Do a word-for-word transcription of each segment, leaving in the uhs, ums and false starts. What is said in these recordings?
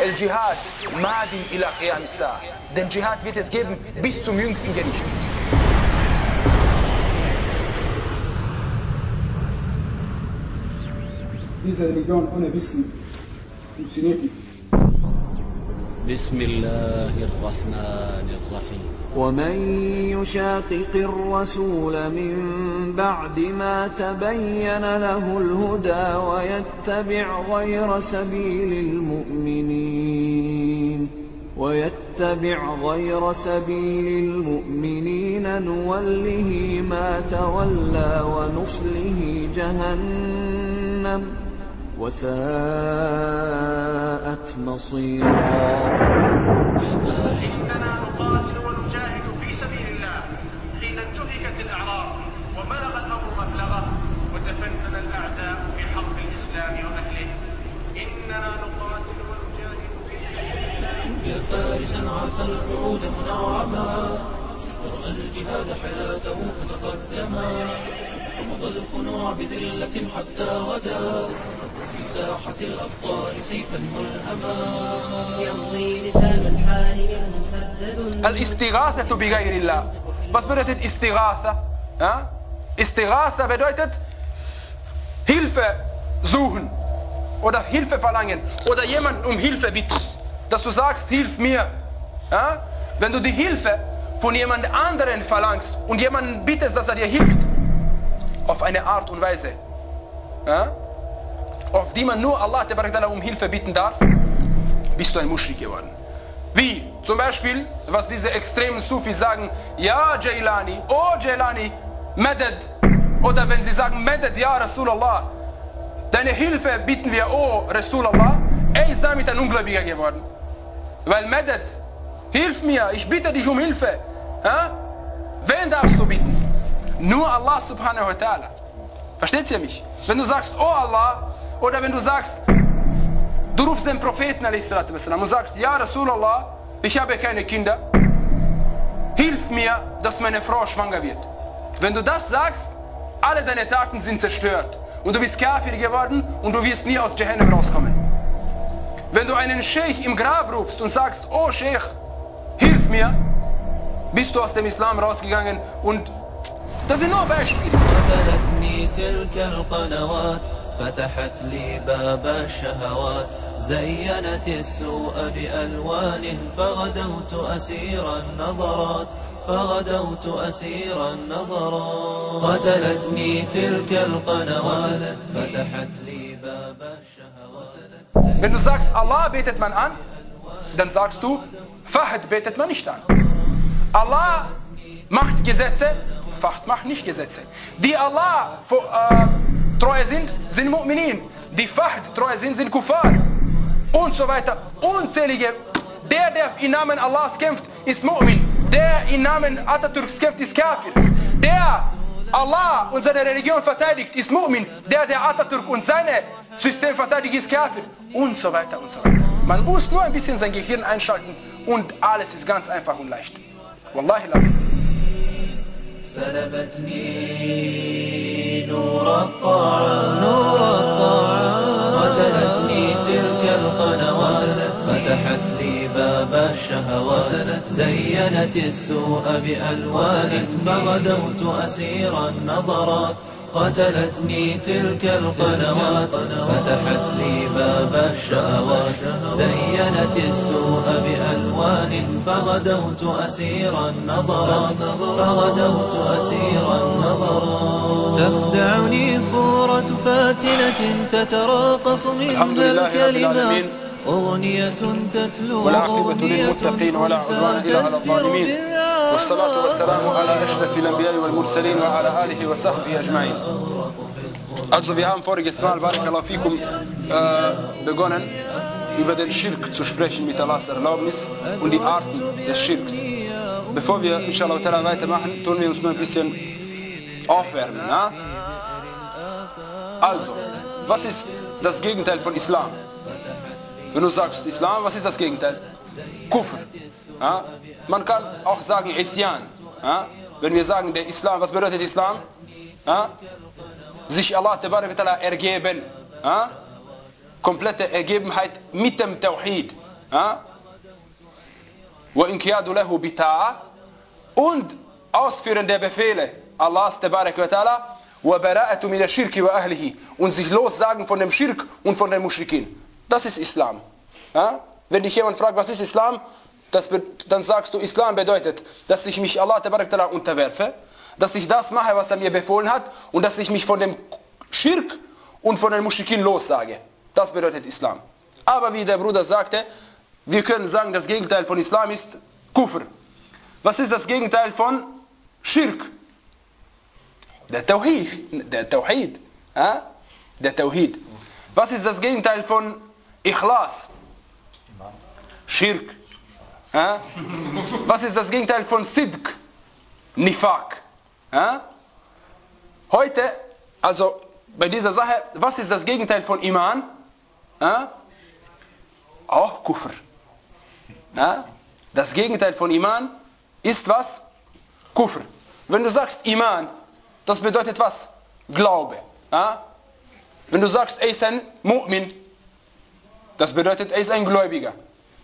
El Jihad madin ila qiyam as-sa'a. Den Dschihad wird es geben bis zum jüngsten Gericht. Diese Religion ohne Wissen funktioniert nicht. بسم الله الرحمن الرحيم ومن يشاقق الرسول من بعد ما تبين له الهدى ويتبع غير سبيل المؤمنين ويتبع غير سبيل المؤمنين نوله ما تولى ونصله جهنم وساءت مصيرا. إننا نقاتل ونجاهد في سبيل الله حين انتهكت الأعراض وبلغ الأمر مبلغه وتفنن الأعداء في حرب الإسلام وأهله. إننا نقاتل ونجاهد في سبيل الله. يا فارسا عاث العهود منعما ورأى الجهاد حياته فتقدما وفضى الخنوع بذلة حتى غدا في ساحة الأبطال سيفا ملهما يمضي لسان الحال مسدد. Al-Istighatha bi ghayrillah. Was bedeutet Istighatha? Ja? Istighatha bedeutet Hilfe suchen oder Hilfe verlangen oder jemanden um Hilfe bitten. Dass du sagst, hilf mir. Ja? Wenn du die Hilfe von jemand anderen verlangst und jemanden bittest, dass er dir hilft, auf eine Art und Weise, ja? auf die man nur Allah um Hilfe bitten darf, bist du ein Muschrik geworden. Wie zum Beispiel, was diese extremen Sufis sagen, ja Jailani, oh Jailani, Madad. Oder wenn sie sagen, Madad, ja Rasulallah, deine Hilfe bitten wir, oh Rasulallah, er ist damit ein Ungläubiger geworden. Weil Madad, hilf mir, ich bitte dich um Hilfe. Ja? Wen darfst du bitten? Nur Allah subhanahu wa ta'ala. Versteht ihr mich? Wenn du sagst, oh Allah, oder wenn du sagst, du rufst den Propheten und sagst, ja Rasulallah, ich habe keine Kinder, hilf mir, dass meine Frau schwanger wird. Wenn du das sagst, alle deine Taten sind zerstört und du bist Kafir geworden und du wirst nie aus Jahannam rauskommen. Wenn du einen Sheikh im Grab rufst und sagst, oh Sheikh, hilf mir, bist du aus dem Islam rausgegangen. Und das sind nur Beispiele. فتحت لي باب الشهوات زينت السوء بألوان فغدوت أسير النظرات فغدوت أسير النظرات قتلتني تلك القنوات فتحت لي باب الشهوات. Wenn du sagst, Allah betet man an, dann sagst du, Fahd betet man nicht an. Allah macht Gesetze, Fahd macht nicht Gesetze. Die Allah äh, treue sind, sind Mu'minin. Die Fahd treue sind, sind Kuffar. Und so weiter. Unzählige. Der, der im Namen Allahs kämpft, ist Mu'min. Der im Namen Atatürks kämpft, ist Kafir. Der Allah und seine Religion verteidigt, ist Mu'min. Der, der Atatürk und sein System verteidigt, ist Kafir. Und so weiter und so weiter. Man muss nur ein bisschen sein Gehirn einschalten und alles ist ganz einfach und leicht. Wallahi la. سلبتني نور الطاعات نور الطاعات قتلتني تلك القنوات فتحت لي باب الشهوات زينت السوء بألوان فغدوت أسير النظرات قتلتني تلك القنوات فتحت لي باب الشهوات زينت السوء بألوان فغدوت أسير النظرات فغدوت أسير النظرات تخدعني صورة فاتنة تتراقص منها الكلمات أغنية تتلو والعاقبة للمتقين ولا عدوان إلا على الظالمين والصلاة والسلام على أشرف الأنبياء والمرسلين وعلى آله وصحبه أجمعين. Also wir haben voriges Mal, Barakallahu fikum, äh, begonnen, über den Schirk zu sprechen mit Allahs Erlaubnis und die Arten des Schirks. Bevor wir inshallah ta'ala weitermachen, tun wir uns nur ein bisschen aufwärmen. Ja? Also, was ist das Gegenteil von Islam? Wenn du sagst Islam, was ist das Gegenteil? Kufr. Ja? Man kann auch sagen Isyan. Ja? Wenn wir sagen der Islam, was bedeutet Islam? Ja? Sich Allah ergeben. Ja? Komplette Ergebenheit mit dem Tawhid. Ja? وَإِنْكِيَادُ لَهُ بِتَاعَ und Ausführen der Befehle Allahs Tabarak wa Ta'ala وَبَرَاءَةُ مِنَ الشِّرْكِ وَأَهْلِهِ und sich lossagen von dem Schirk und von den Muschrikin. Das ist Islam. Ja? Wenn dich jemand fragt, was ist Islam, das dann sagst du, Islam bedeutet, dass ich mich Allah Tabarak wa Ta'ala unterwerfe, dass ich das mache, was er mir befohlen hat und dass ich mich von dem Schirk und von den Muschrikin lossage. Das bedeutet Islam. Aber wie der Bruder sagte, wir können sagen, das Gegenteil von Islam ist Kufr. Was ist das Gegenteil von Schirk? Der Tawhid. Der Tawhid. Ja? Der Tawhid. Was ist das Gegenteil von Ikhlas? Schirk. Ja? Was ist das Gegenteil von Sidq? Nifaq. Ja? Heute, also bei dieser Sache, was ist das Gegenteil von Iman? Ja? Auch Kufr. Ja? Das Gegenteil von Iman ist was? Kufr. Wenn du sagst Iman, das bedeutet was? Glaube. Ja? Wenn du sagst, er ist ein Mu'min, das bedeutet, er ist ein Gläubiger.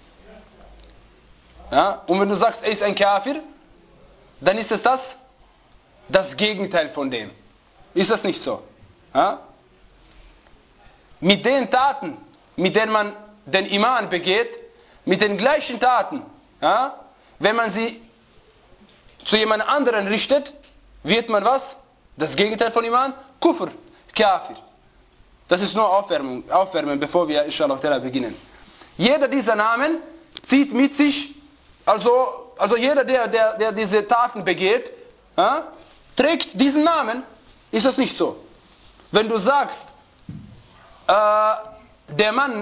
Ja? Und wenn du sagst, er ist ein Kafir, dann ist es das, das Gegenteil von dem. Ist das nicht so? Ja? Mit den Taten, mit denen man den Iman begeht, mit den gleichen Taten, ja, wenn man sie zu jemand anderen richtet, wird man was? Das Gegenteil von Iman? Kufr, Kafir. Das ist nur Aufwärmung, Aufwärmen, bevor wir inshallah beginnen. Jeder dieser Namen zieht mit sich, also, also jeder, der, der, der diese Taten begeht, ja, trägt diesen Namen. Ist das nicht so? Wenn du sagst, äh, der Mann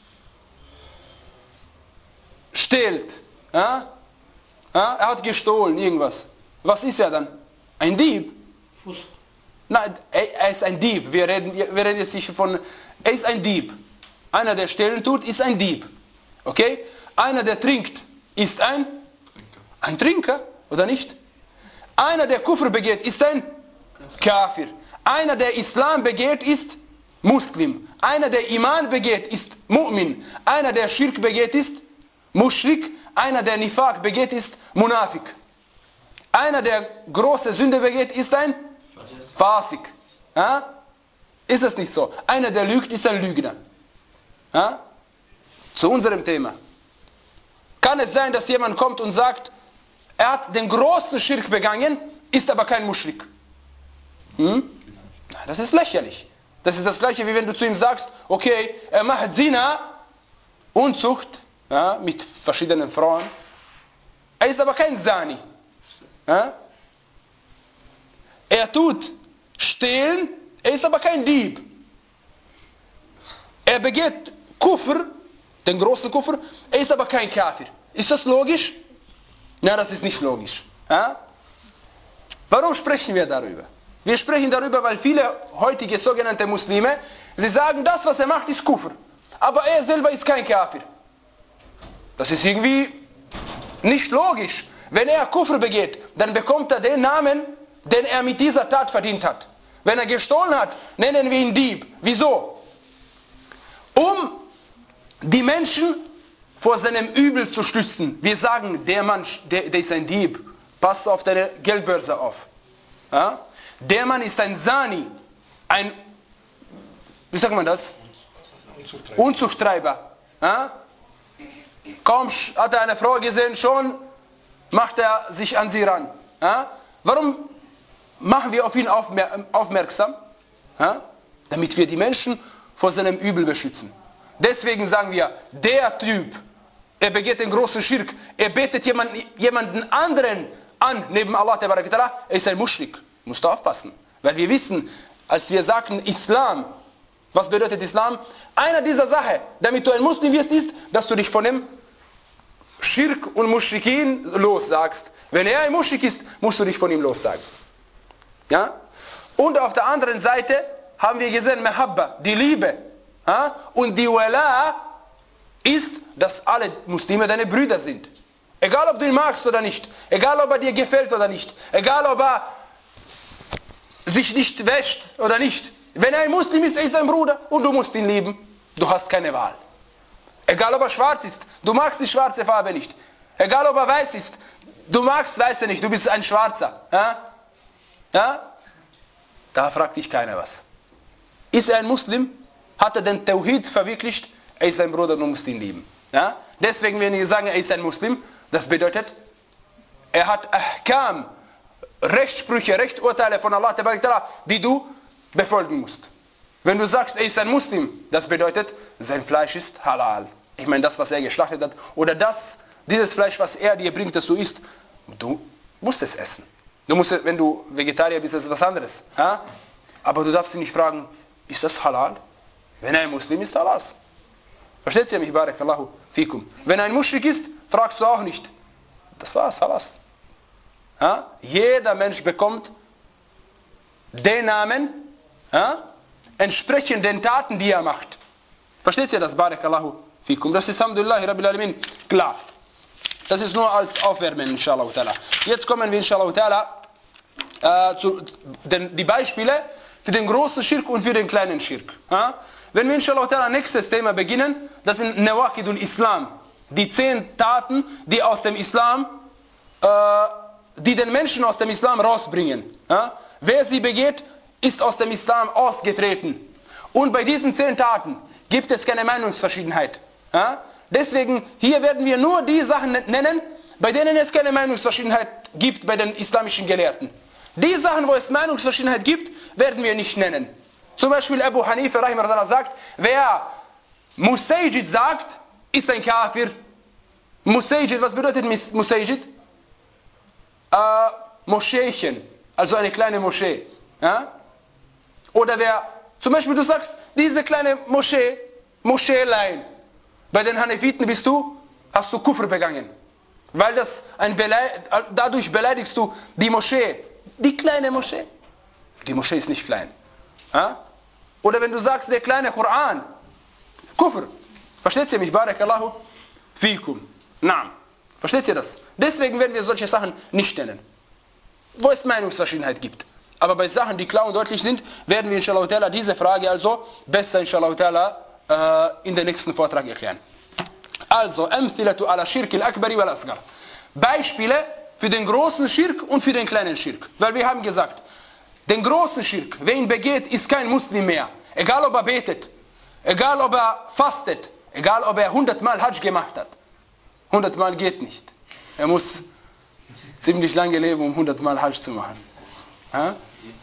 stehlt, ja? Ja? Er hat gestohlen, irgendwas. Was ist er dann? Ein Dieb? Fuß. Nein, er, er ist ein Dieb. Wir reden, wir reden jetzt nicht von, er ist ein Dieb. Einer, der stehlen tut, ist ein Dieb. Okay? Einer, der trinkt, ist ein Trinker. Ein Trinker, oder nicht? Einer, der Kufr begeht, ist ein Kafir. Einer, der Islam begeht, ist Muslim. Einer, der Iman begeht, ist Mu'min. Einer, der Schirk begeht, ist Mushrik. Einer, der Nifaq begeht, ist Munafik. Einer, der große Sünde begeht, ist ein Fasik. Ja? Ist es nicht so? Einer, der lügt, ist ein Lügner. Ja? Zu unserem Thema. Kann es sein, dass jemand kommt und sagt, er hat den großen Schirk begangen, ist aber kein Mushrik? Hm? Das ist lächerlich. Das ist das gleiche, wie wenn du zu ihm sagst, okay, er macht Zina, Unzucht, ja, mit verschiedenen Frauen. Er ist aber kein Zani. Ja? Er tut Stehlen, er ist aber kein Dieb. Er begeht Kufr, den großen Kufr, er ist aber kein Kafir. Ist das logisch? Nein, das ist nicht logisch. Ja? Warum sprechen wir darüber? Wir sprechen darüber, weil viele heutige sogenannte Muslime, sie sagen, das, was er macht, ist Kufr. Aber er selber ist kein Kafir. Das ist irgendwie nicht logisch. Wenn er Kufr begeht, dann bekommt er den Namen, den er mit dieser Tat verdient hat. Wenn er gestohlen hat, nennen wir ihn Dieb. Wieso? Um die Menschen vor seinem Übel zu schützen. Wir sagen, der Mann, der, der ist ein Dieb. Pass auf deine Geldbörse auf. Ja? Der Mann ist ein Zani. Ein, wie sagt man das? Unzuchttreiber. Unzuchttreiber. Ja? Kaum hat er eine Frau gesehen, schon macht er sich an sie ran. Ja? Warum machen wir auf ihn aufmer aufmerksam? Ja? Damit wir die Menschen vor seinem Übel beschützen. Deswegen sagen wir, der Typ, er begeht den großen Schirk, er betet jemanden, jemanden anderen an, neben Allah, er ist ein Muschrik. Musst du aufpassen. Weil wir wissen, als wir sagten Islam, was bedeutet Islam? Einer dieser Sachen, damit du ein Muslim wirst, ist, dass du dich von dem Schirk und Muschrikin lossagst. Wenn er ein Muschrik ist, musst du dich von ihm lossagen. Ja? Und auf der anderen Seite haben wir gesehen, Mahabba, die Liebe. Ja? Und die Wala ist, dass alle Muslime deine Brüder sind. Egal, ob du ihn magst oder nicht. Egal, ob er dir gefällt oder nicht. Egal, ob er sich nicht wäscht oder nicht. Wenn er ein Muslim ist, er ist ein Bruder und du musst ihn lieben. Du hast keine Wahl. Egal ob er schwarz ist, du magst die schwarze Farbe nicht. Egal ob er weiß ist, du magst Weiße nicht, du bist ein Schwarzer. Ja? Ja? Da fragt dich keiner was. Ist er ein Muslim? Hat er den Tawhid verwirklicht? Er ist ein Bruder, du musst ihn lieben. Ja? Deswegen, wenn wir sagen, er ist ein Muslim, das bedeutet, er hat Ahkam, Rechtssprüche, Rechturteile von Allah, die du befolgen musst. Wenn du sagst, er ist ein Muslim, das bedeutet, sein Fleisch ist halal. Ich meine, das, was er geschlachtet hat, oder das, dieses Fleisch, was er dir bringt, dass du isst, du musst es essen. Du musst, wenn du Vegetarier bist, ist das was anderes. Ja? Aber du darfst ihn nicht fragen, ist das halal? Wenn er ein Muslim ist, halal. Versteht ihr mich, Barakallahu fikum? Wenn er ein Muschrik ist, fragst du auch nicht. Das war's, halal. Ja? Jeder Mensch bekommt den Namen, ja? entsprechend den Taten, die er macht. Versteht ihr das, Barakallahu fikum? Das ist, Alhamdulillah, Rabbil Alamin, klar. Das ist nur als Aufwärmen, inshallah ta'ala. Jetzt kommen wir, inshallah ta'ala, äh, zu den die Beispiele für den großen Schirk und für den kleinen Schirk. Ja? Wenn wir, inshallah ta'ala, nächstes Thema beginnen, das sind Nawaqidul Islam. Die zehn Taten, die aus dem Islam, äh, die den Menschen aus dem Islam rausbringen. Ja? Wer sie begeht, ist aus dem Islam ausgetreten. Und bei diesen zehn Taten gibt es keine Meinungsverschiedenheit. Ja? Deswegen, hier werden wir nur die Sachen nennen, bei denen es keine Meinungsverschiedenheit gibt bei den islamischen Gelehrten. Die Sachen, wo es Meinungsverschiedenheit gibt, werden wir nicht nennen. Zum Beispiel Abu Hanifa rahimahullah sagt, wer Musajid sagt, ist ein Kafir. Musajid, was bedeutet Musajid? Äh, Moscheechen, also eine kleine Moschee. Ja? Oder wer, zum Beispiel du sagst, diese kleine Moschee, Moscheelein, bei den Hanefiten bist du, hast du Kufr begangen. Weil das ein Beleid, dadurch beleidigst du die Moschee. Die kleine Moschee. Die Moschee ist nicht klein. Ja? Oder wenn du sagst, der kleine Koran. Kufr. Versteht ihr mich? Barakallahu fikum. Naam. Versteht ihr das? Deswegen werden wir solche Sachen nicht nennen. Wo es Meinungsverschiedenheit gibt. Aber bei Sachen, die klar und deutlich sind, werden wir inshallah ta'ala diese Frage also besser inshallah ta'ala in den nächsten Vortrag erklären. Also, Amthilatu ala Shirk al-Akbari wal Asgar. Beispiele für den großen Schirk und für den kleinen Schirk. Weil wir haben gesagt, den großen Schirk, wer ihn begeht, ist kein Muslim mehr. Egal ob er betet, egal ob er fastet, egal ob er hundertmal Hajj gemacht hat. hundertmal geht nicht. Er muss ziemlich lange leben, um hundertmal Hajj zu machen. Ja?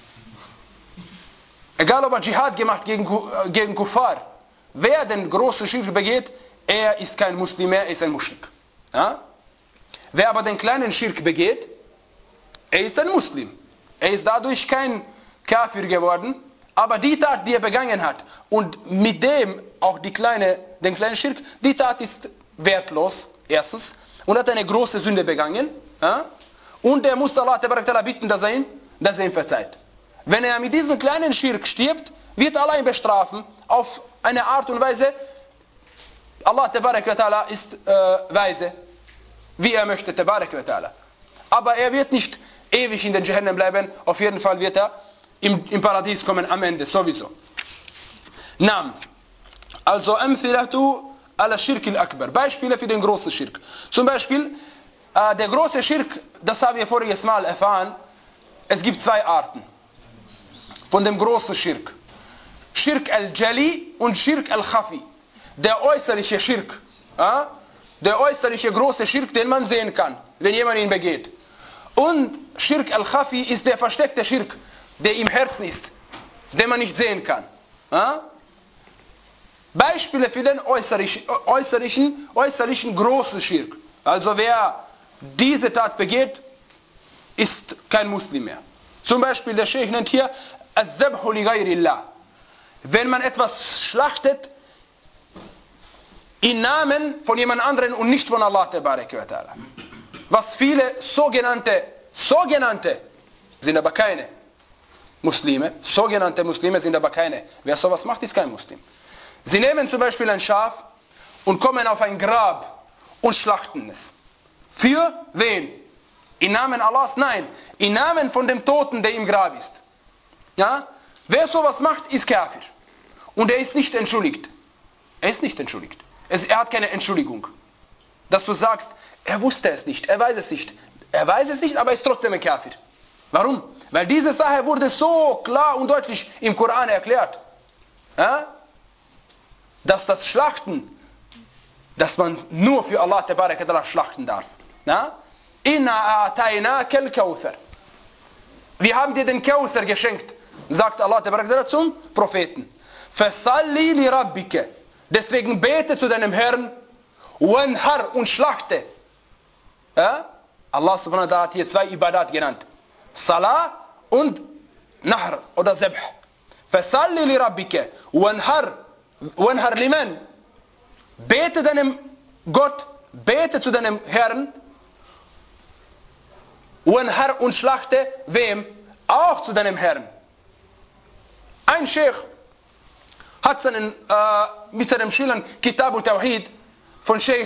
Egal ob er Dschihad gemacht gegen, gegen Kuffar. Wer den großen Schirk begeht, er ist kein Muslim mehr, er ist ein Muschrik. Ja? Wer aber den kleinen Schirk begeht, er ist ein Muslim. Er ist dadurch kein Kafir geworden, aber die Tat, die er begangen hat, und mit dem auch die kleine, den kleinen Schirk, die Tat ist wertlos, erstens, und hat eine große Sünde begangen, ja? Und er muss Allah bitten, dass er, ihn, dass er ihm verzeiht. Wenn er mit diesem kleinen Schirk stirbt, wird Allah ihn bestrafen, auf eine Art und Weise, Allah tabarak wa ta'ala ist äh, weise, wie er möchte, tabarak wa ta'ala. Aber er wird nicht ewig in den Jahannam bleiben, auf jeden Fall wird er im, im Paradies kommen am Ende, sowieso. Nam. Also, Amthilatu ala Shirk al-Akbar. Beispiele für den großen Schirk. Zum Beispiel, äh, der große Schirk, das haben wir voriges Mal erfahren, es gibt zwei Arten von dem großen Schirk. Schirk al-Jali und Schirk al-Khafi. Der äußerliche Schirk, äh, der äußerliche große Schirk, den man sehen kann, wenn jemand ihn begeht. Und Schirk al-Khafi ist der versteckte Schirk, der im Herzen ist, den man nicht sehen kann. Äh? Beispiele für den äußerlichen, äußerlichen, äußerlichen großen Schirk. Also wer diese Tat begeht, ist kein Muslim mehr. Zum Beispiel der Sheikh nennt hier al-Dhabhu li ghayrillah. Wenn man etwas schlachtet im Namen von jemand anderen und nicht von Allah tabaraka wa ta'ala. Was viele sogenannte, sogenannte, sind aber keine Muslime, sogenannte Muslime sind aber keine. Wer sowas macht, ist kein Muslim. Sie nehmen zum Beispiel ein Schaf und kommen auf ein Grab und schlachten es. Für wen? Im Namen Allahs? Nein. Im Namen von dem Toten, der im Grab ist. Ja? Wer sowas macht, ist Kafir. Und er ist nicht entschuldigt. Er ist nicht entschuldigt. Es, er hat keine Entschuldigung. Dass du sagst, er wusste es nicht, er weiß es nicht. Er weiß es nicht, aber er ist trotzdem ein Kafir. Warum? Weil diese Sache wurde so klar und deutlich im Koran erklärt. Ja? Dass das Schlachten, dass man nur für Allah Tabaraka Ta'ala schlachten darf. Ja? Inna a'tainaka al-Kawthar. Wir haben dir den Kawthar geschenkt, sagt Allah Tabaraka Ta'ala zum Propheten. Fasalli li rabbika. Deswegen bete zu deinem Herrn, wanhar, und schlachte. Ja? Allah subhanahu wa ta'ala hat hier zwei Ibadat genannt. Salah und Nahr oder Zabh. Fasalli li rabbika wanhar. Wanhar liman. Bete deinem Gott, bete zu deinem Herrn. Wanhar, und schlachte wem? Auch zu deinem Herrn. Ein Sheikh hat seinen, äh, mit seinen Schülern Kitab al-Tawhid von Sheikh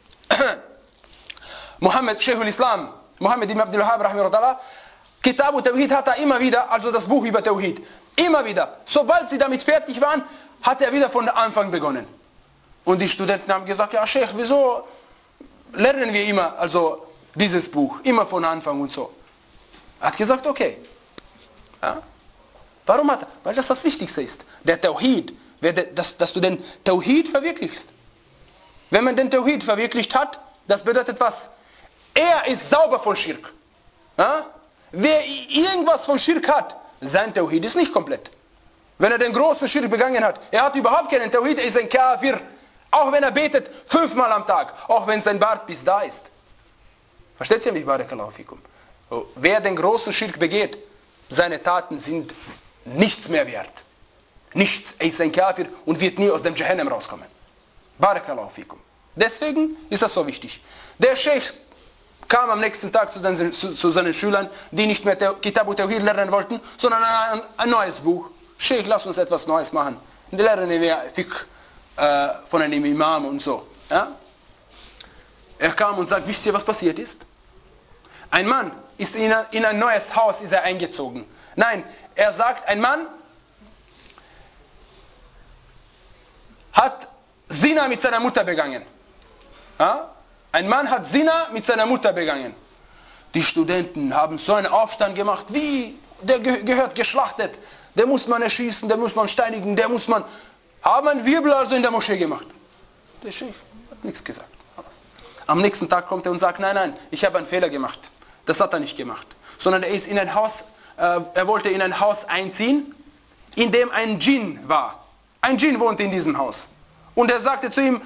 Mohammed, Sheikh al-Islam, Mohammed ibn Abdul Wahhab, rahimahullah, Kitab al-Tawhid hat er immer wieder, also das Buch über Tawhid, immer wieder, sobald sie damit fertig waren, hat er wieder von Anfang begonnen. Und die Studenten haben gesagt, ja Sheikh, wieso lernen wir immer, also dieses Buch, immer von Anfang und so. Er hat gesagt, okay. Ja? Warum hat er? Weil das das Wichtigste ist. Der Tawhid, dass, dass du den Tawhid verwirklichst. Wenn man den Tawhid verwirklicht hat, das bedeutet was? Er ist sauber von Schirk. Ja? Wer irgendwas von Schirk hat, sein Tawhid ist nicht komplett. Wenn er den großen Schirk begangen hat, er hat überhaupt keinen Tawhid, er ist ein Kafir. Auch wenn er betet fünfmal am Tag, auch wenn sein Bart bis da ist. Versteht ihr mich, Barakallahu fikum? Wer den großen Schirk begeht, seine Taten sind nichts mehr wert. Nichts. Er ist ein Kafir und wird nie aus dem Jahannam rauskommen. Barakallahu fikum. Deswegen ist das so wichtig. Der Sheikh kam am nächsten Tag zu, den, zu, zu seinen Schülern, die nicht mehr Kitab al-Tawhid lernen wollten, sondern ein, ein neues Buch. Sheikh, lass uns etwas Neues machen. Und die lernen wir Fiqh äh, von einem Imam und so. Ja? Er kam und sagt, wisst ihr, was passiert ist? Ein Mann ist in ein, in ein neues Haus ist er eingezogen. Nein, er sagt, ein Mann hat Zina mit seiner Mutter begangen. Ja? Ein Mann hat Zina mit seiner Mutter begangen. Die Studenten haben so einen Aufstand gemacht, wie, der ge gehört geschlachtet, der muss man erschießen, der muss man steinigen, der muss man, haben einen Wirbel also in der Moschee gemacht. Der Sheikh hat nichts gesagt. Am nächsten Tag kommt er und sagt, nein, nein, ich habe einen Fehler gemacht. Das hat er nicht gemacht. Sondern er ist in ein Haus, äh, er wollte in ein Haus einziehen, in dem ein Djinn war. Ein Djinn wohnte in diesem Haus. Und er sagte zu ihm,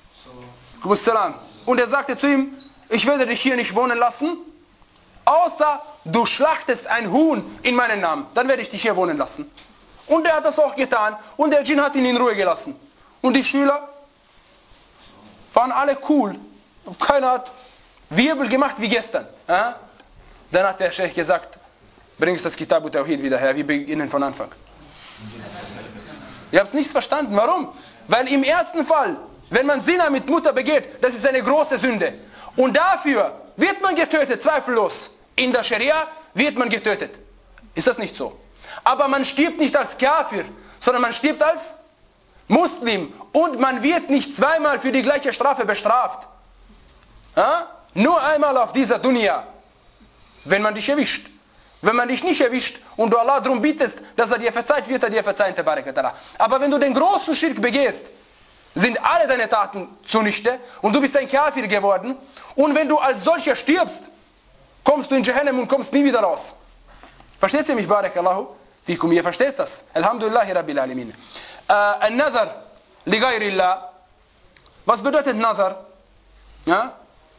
und er sagte zu ihm, ich werde dich hier nicht wohnen lassen, außer du schlachtest ein Huhn in meinen Namen. Dann werde ich dich hier wohnen lassen. Und er hat das auch getan. Und der Djinn hat ihn in Ruhe gelassen. Und die Schüler waren alle cool. Keiner hat Wirbel gemacht wie gestern. Ja? Dann hat der Sheikh gesagt, bringst das Kitab al-Tawhid wieder her, wir beginnen von Anfang. Ihr habt es nicht verstanden. Warum? Weil im ersten Fall, wenn man Zina mit Mutter begeht, das ist eine große Sünde. Und dafür wird man getötet, zweifellos. In der Scharia wird man getötet. Ist das nicht so? Aber man stirbt nicht als Kafir, sondern man stirbt als Muslim. Und man wird nicht zweimal für die gleiche Strafe bestraft. Ja? Nur einmal auf dieser Dunya, wenn man dich erwischt. Wenn man dich nicht erwischt und du Allah darum bittest, dass er dir verzeiht, wird er dir verzeihen. Aber wenn du den großen Schirk begehst, sind alle deine Taten zunichte und du bist ein Kafir geworden. Und wenn du als solcher stirbst, kommst du in Jahannam und kommst nie wieder raus. Versteht ihr mich, Barakallahu fikum? Ihr versteht das? Alhamdulillahi Rabbil Alamin. Ein Nadhar li ghayrillah. Was bedeutet Nadhar? Ja?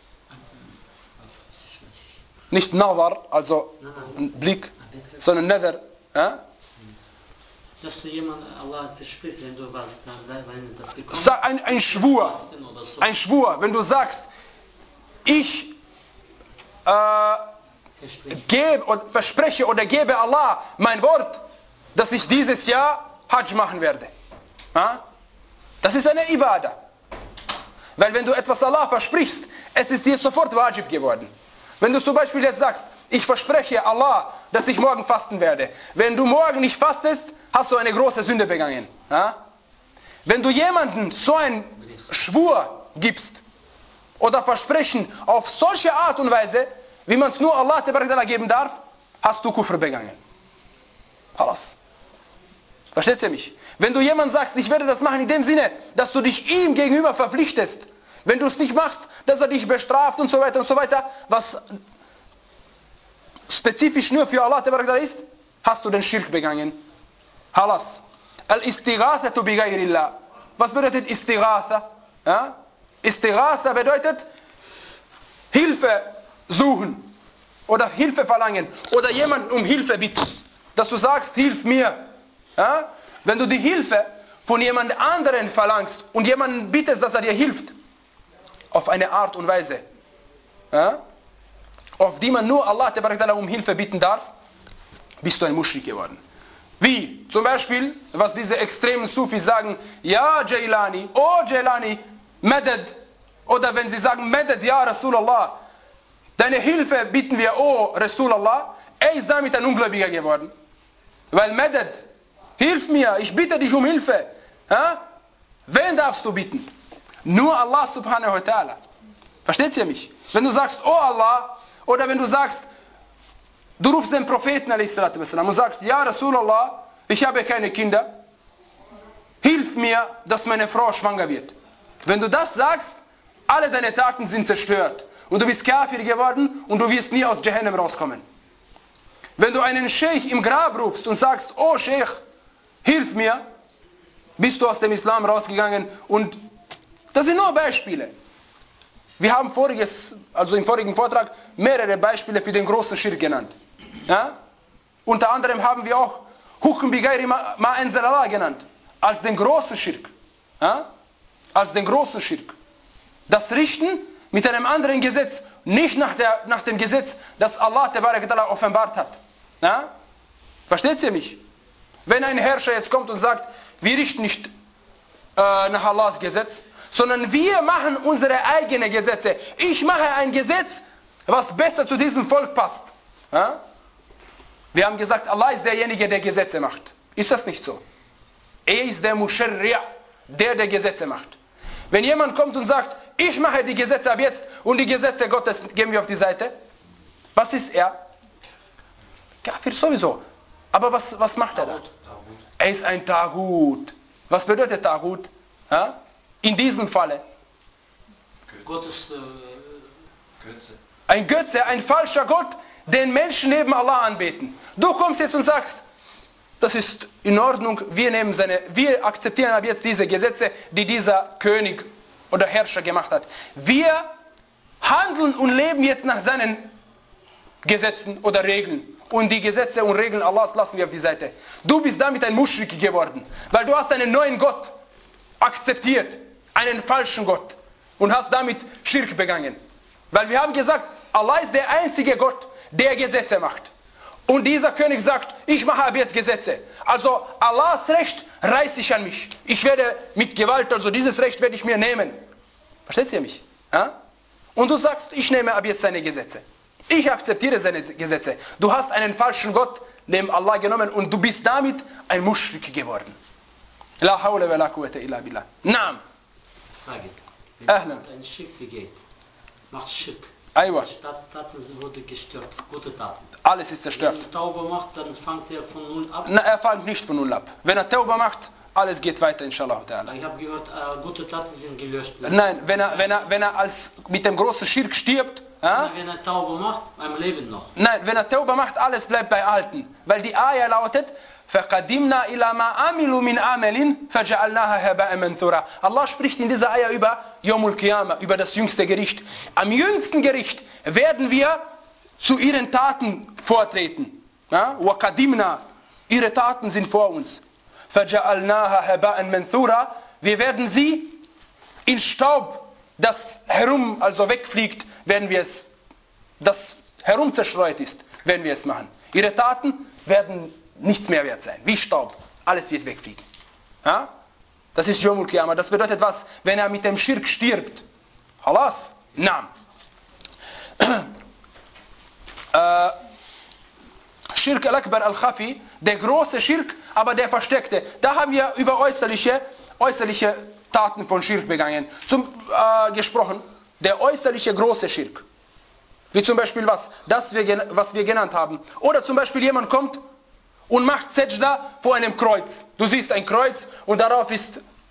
Nicht Nadhar, also ein Blick, sondern Nadhar. Ja? Dass du jemand Allah versprichst, wenn du was dann, wenn das bekommst. Ein, ein Schwur. Ein Schwur. Wenn du sagst, ich äh, gebe und verspreche oder gebe Allah mein Wort, dass ich dieses Jahr Hajj machen werde. Ja? Das ist eine Ibadah. Weil wenn du etwas Allah versprichst, es ist dir sofort wajib geworden. Wenn du zum Beispiel jetzt sagst, ich verspreche Allah, dass ich morgen fasten werde. Wenn du morgen nicht fastest, hast du eine große Sünde begangen. Ja? Wenn du jemanden so ein Schwur gibst oder Versprechen auf solche Art und Weise, wie man es nur Allah geben darf, hast du Kufr begangen. Alles. Versteht ihr mich? Wenn du jemand sagst, ich werde das machen in dem Sinne, dass du dich ihm gegenüber verpflichtest, wenn du es nicht machst, dass er dich bestraft und so weiter und so weiter, was spezifisch nur für Allah ist, hast du den Schirk begangen. Halas. Al-Istighathatu bi ghayrillah. Was bedeutet Istighatha? Ja? Istighatha bedeutet Hilfe suchen oder Hilfe verlangen oder jemanden um Hilfe bitten. Dass du sagst, hilf mir. Ja? Wenn du die Hilfe von jemand anderen verlangst und jemanden bittest, dass er dir hilft, auf eine Art und Weise, ja? auf die man nur Allah um Hilfe bitten darf, bist du ein Muschrik geworden. Wie? Zum Beispiel, was diese extremen Sufis sagen, ja Jailani, oh Jailani, Madad. Oder wenn sie sagen, Madad, ja Rasulallah, deine Hilfe bitten wir, oh Rasulallah, er ist damit ein Ungläubiger geworden. Weil Madad, hilf mir, ich bitte dich um Hilfe. Ja? Wen darfst du bitten? Nur Allah subhanahu wa ta'ala. Versteht ihr mich? Wenn du sagst, oh Allah, oder wenn du sagst, du rufst den Propheten und sagst, ja Rasulallah, ich habe keine Kinder, hilf mir, dass meine Frau schwanger wird. Wenn du das sagst, alle deine Taten sind zerstört. Und du bist Kafir geworden und du wirst nie aus Jahannam rauskommen. Wenn du einen Sheikh im Grab rufst und sagst, oh Sheikh, hilf mir, bist du aus dem Islam rausgegangen. Und das sind nur Beispiele. Wir haben voriges, also im vorigen Vortrag mehrere Beispiele für den großen Schirk genannt. Ja? Unter anderem haben wir auch Hukm bi ghairi ma anzalallah genannt, als den großen Schirk. Ja? Als den großen Schirk. Das Richten mit einem anderen Gesetz, nicht nach, der, nach dem Gesetz, das Allah offenbart hat. Ja? Versteht ihr mich? Wenn ein Herrscher jetzt kommt und sagt, wir richten nicht äh, nach Allahs Gesetz, sondern wir machen unsere eigenen Gesetze. Ich mache ein Gesetz, was besser zu diesem Volk passt. Ja? Wir haben gesagt, Allah ist derjenige, der Gesetze macht. Ist das nicht so? Er ist der Musharri', der der Gesetze macht. Wenn jemand kommt und sagt, ich mache die Gesetze ab jetzt und die Gesetze Gottes geben wir auf die Seite, was ist er? Kafir sowieso. Aber was, was macht er da? Er ist ein Tagut. Was bedeutet Tagut? Ja? In diesem Falle. Gottes äh, Götze. Ein Götze, ein falscher Gott, den Menschen neben Allah anbeten. Du kommst jetzt und sagst, das ist in Ordnung, wir, nehmen seine, wir akzeptieren ab jetzt diese Gesetze, die dieser König oder Herrscher gemacht hat. Wir handeln und leben jetzt nach seinen Gesetzen oder Regeln. Und die Gesetze und Regeln Allahs lassen wir auf die Seite. Du bist damit ein Muschrik geworden, weil du hast einen neuen Gott akzeptiert, einen falschen Gott, und hast damit Schirk begangen. Weil wir haben gesagt, Allah ist der einzige Gott, der Gesetze macht. Und dieser König sagt, ich mache ab jetzt Gesetze. Also Allahs Recht reiße ich an mich. Ich werde mit Gewalt, also dieses Recht werde ich mir nehmen. Versteht ihr mich? Ja? Und du sagst, ich nehme ab jetzt seine Gesetze. Ich akzeptiere seine Gesetze. Du hast einen falschen Gott neben Allah genommen und du bist damit ein Muschrik geworden. La hawla wa la quwwata illa billah. Naam. Frage. Ahlan. Wenn ein Schirk begeht, macht Schirk. Aywa. Taten wurde gestört, gute Taten. Alles ist zerstört. Wenn er Tauber macht, dann fängt er von null ab. Na, er fängt nicht von null ab. Wenn er Tauber macht, alles geht weiter, inshallah. Ich habe gehört, äh, gute Taten sind gelöscht. Nein, wenn er, wenn er, wenn er als mit dem großen Schirk stirbt, ja? Wenn er Tauber macht, beim Leben noch. Nein, wenn er Tauber macht, alles bleibt bei Alten. Weil die Ayah lautet, فَقَدِمْنَا إِلَى مَا عَمِلُوا مِنْ عَمَلٍ فَجَعَلْنَاهَا هَبَاءً مَنْثُورًا. Allah spricht in dieser Ayah über Yawmul Qiyamah, über das jüngste Gericht. Am jüngsten Gericht werden wir zu ihren Taten vortreten. Ja? وَقَدِمْنَا, ihre Taten sind vor uns. فَجَعَلْنَاهَا هَبَاءً مَنْثُورًا. Wir werden sie in Staub, das herum, also wegfliegt, werden wir es, das herum zerstreut ist, werden wir es machen. Ihre Taten werden nichts mehr wert sein, wie Staub. Alles wird wegfliegen. Ja? Das ist Yawmul Qiyamah. Das bedeutet was? Wenn er mit dem Schirk stirbt. Halas? Naam. äh, Schirk al-Akbar al-Khafi, der große Schirk, aber der versteckte. Da haben wir über äußerliche, äußerliche Taten von Schirk begangen. Zum äh, gesprochen, der äußerliche große Schirk. Wie zum Beispiel was? Das, wir, was wir genannt haben. Oder zum Beispiel jemand kommt und macht Sajda vor einem Kreuz. Du siehst ein Kreuz und darauf ist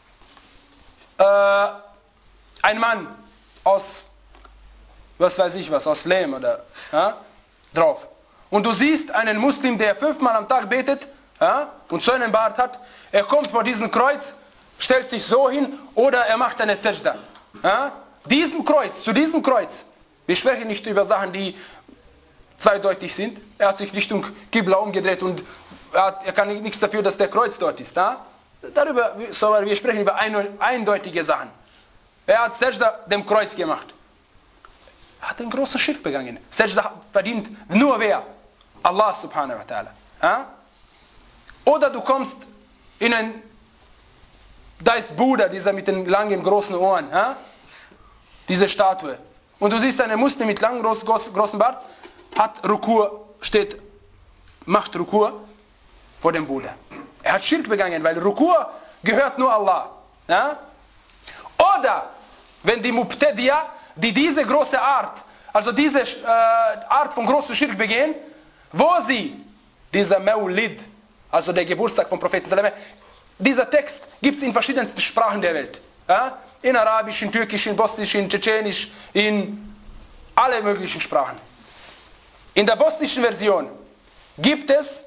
äh, ein Mann aus, was weiß ich was, aus Lehm oder ja, drauf. Und du siehst einen Muslim, der fünfmal am Tag betet, ja, und so einen Bart hat. Er kommt vor diesem Kreuz, stellt sich so hin oder er macht eine Sajda. Ja. Diesem Kreuz, zu diesem Kreuz. Wir sprechen nicht über Sachen, die zweideutig sind. Er hat sich Richtung Qibla umgedreht und er, hat, er kann nichts dafür, dass der Kreuz dort ist. Ja? Darüber, wir sprechen über eindeutige Sachen. Er hat Sajda dem Kreuz gemacht. Er hat einen großen Schirk begangen. Sajda verdient nur wer? Allah subhanahu wa ta'ala. Ja? Oder du kommst in ein, da ist Buddha, dieser mit den langen, großen Ohren. Ja? Diese Statue. Und du siehst einen Muslim mit langem, groß, groß, großen Bart, hat Rukur, steht, macht Rukur vor dem Buddha. Er hat Schirk begangen, weil Rukur gehört nur Allah. Ja? Oder, wenn die Mubtadiya, die diese große Art, also diese äh, Art von großen Schirk begehen, wo sie, dieser Maulid, also der Geburtstag vom Propheten sallallahu alaihi wasallam, dieser Text gibt es in verschiedensten Sprachen der Welt. Ja? In Arabisch, in Türkisch, in Bosnisch, in Tschetschenisch, in alle möglichen Sprachen. In der bosnischen Version gibt es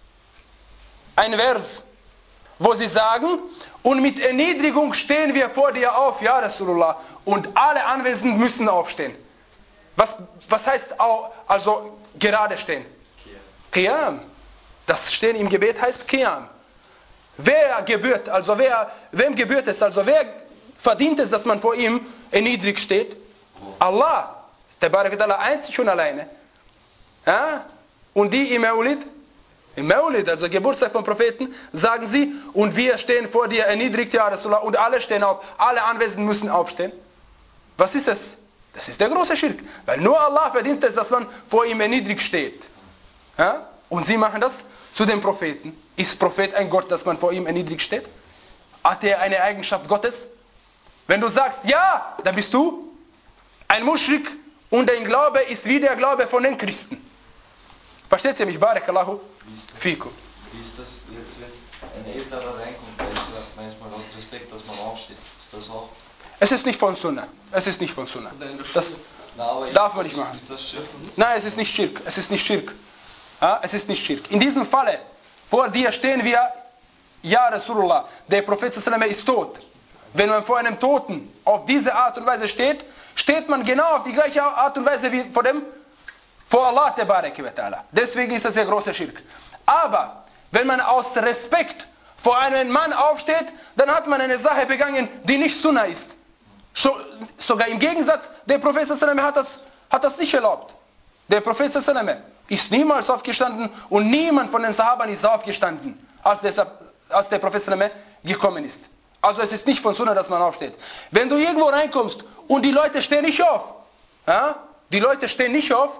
ein Vers, wo sie sagen, und mit Erniedrigung stehen wir vor dir auf, ja Rasulullah, und alle Anwesenden müssen aufstehen. Was, was heißt also gerade stehen? Qiyam. Das Stehen im Gebet heißt Qiyam. Wer gebührt, also wer, wem gebührt es, also wer verdient es, dass man vor ihm erniedrigt steht? Allah. Der Barak Allah einzig und alleine. Ja? Und die im Maulid, im Maulid, also Geburtstag vom Propheten, sagen sie, und wir stehen vor dir erniedrigt, ja Rasulullah, und alle stehen auf, alle Anwesenden müssen aufstehen. Was ist das? Das ist der große Schirk. Weil nur Allah verdient es, dass man vor ihm erniedrigt steht. Ja? Und sie machen das zu dem Propheten. Ist Prophet ein Gott, dass man vor ihm erniedrigt steht? Hat er eine Eigenschaft Gottes? Wenn du sagst, ja, dann bist du ein Muschrik und dein Glaube ist wie der Glaube von den Christen. Versteht ihr mich? Barakallahu fikum. Wie ist das jetzt, wenn ein Älterer reinkommt, weil ich sage manchmal aus Respekt, dass man aufsteht? Ist das auch? Es ist nicht von Sunnah. Es ist nicht von Sunnah. Das Na, darf man nicht machen. Ist das Schirk? Nein, es ist nicht Schirk. Es ist nicht Schirk. Ja, es ist nicht Schirk. In diesem Falle, vor dir stehen wir, ja Rasulullah, der Prophet sallallahu alaihi wasallam ist tot. Wenn man vor einem Toten auf diese Art und Weise steht, steht man genau auf die gleiche Art und Weise wie vor dem, vor Allah tabaraka wa ta'ala. Deswegen ist das der große Schirk. Aber wenn man aus Respekt vor einem Mann aufsteht, dann hat man eine Sache begangen, die nicht Sunnah ist. Sogar im Gegensatz, der Prophet sallallahu alaihi wasallam hat das, hat das nicht erlaubt. Der Prophet sallallahu alaihi wasallam ist niemals aufgestanden und niemand von den Sahabern ist aufgestanden, als der, als der Prophet sallallahu alaihi wasallam gekommen ist. Also es ist nicht von Sunnah, dass man aufsteht. Wenn du irgendwo reinkommst und die Leute stehen nicht auf, ja? Die Leute stehen nicht auf,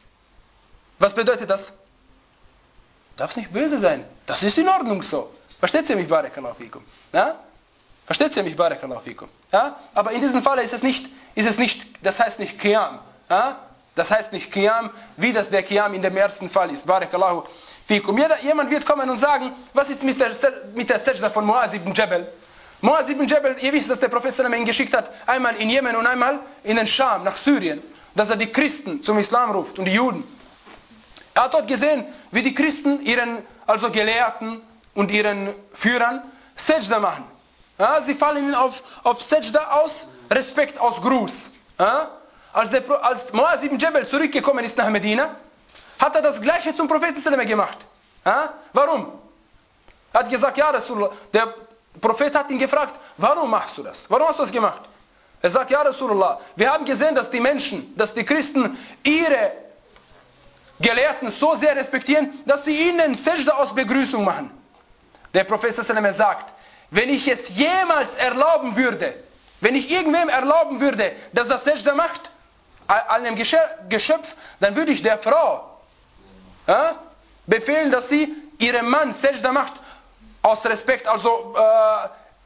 was bedeutet das? Darf nicht böse sein. Das ist in Ordnung so. Versteht ihr mich, Barakallahu fikum? Ja? Versteht ihr mich, Barakallahu fikum? Ja? Aber in diesem Fall ist es nicht, ist es nicht, das heißt nicht Qiyam. Ja? Das heißt nicht Qiyam, wie das der Qiyam in dem ersten Fall ist. Barakallahu fikum. Jemand wird kommen und sagen, was ist mit der, mit der Sajda von Muaz ibn Jabal? Muaz ibn Jabal, ihr wisst, dass der Prophet sallallahu alaihi wasallam ihn geschickt hat, einmal in Jemen und einmal in den Scham, nach Syrien, dass er die Christen zum Islam ruft und die Juden. Er hat dort gesehen, wie die Christen ihren, also Gelehrten und ihren Führern Sajda machen. Ja, sie fallen auf, auf Sajda aus Respekt, aus Gruß. Ja, als, der, als Muaz ibn Jabal zurückgekommen ist nach Medina, hat er das Gleiche zum Propheten sallallahu alaihi wasallam gemacht. Ja, warum? Er hat gesagt, ja Rasulullah, der Der Prophet hat ihn gefragt, warum machst du das? Warum hast du das gemacht? Er sagt, ja Rasulullah, wir haben gesehen, dass die Menschen, dass die Christen ihre Gelehrten so sehr respektieren, dass sie ihnen Sajda aus Begrüßung machen. Der Prophet sallallahu alaihi wasallam sagt, wenn ich es jemals erlauben würde, wenn ich irgendwem erlauben würde, dass das Sajda macht, einem Geschöpf, dann würde ich der Frau ja, befehlen, dass sie ihrem Mann Sajda macht, aus Respekt, also äh,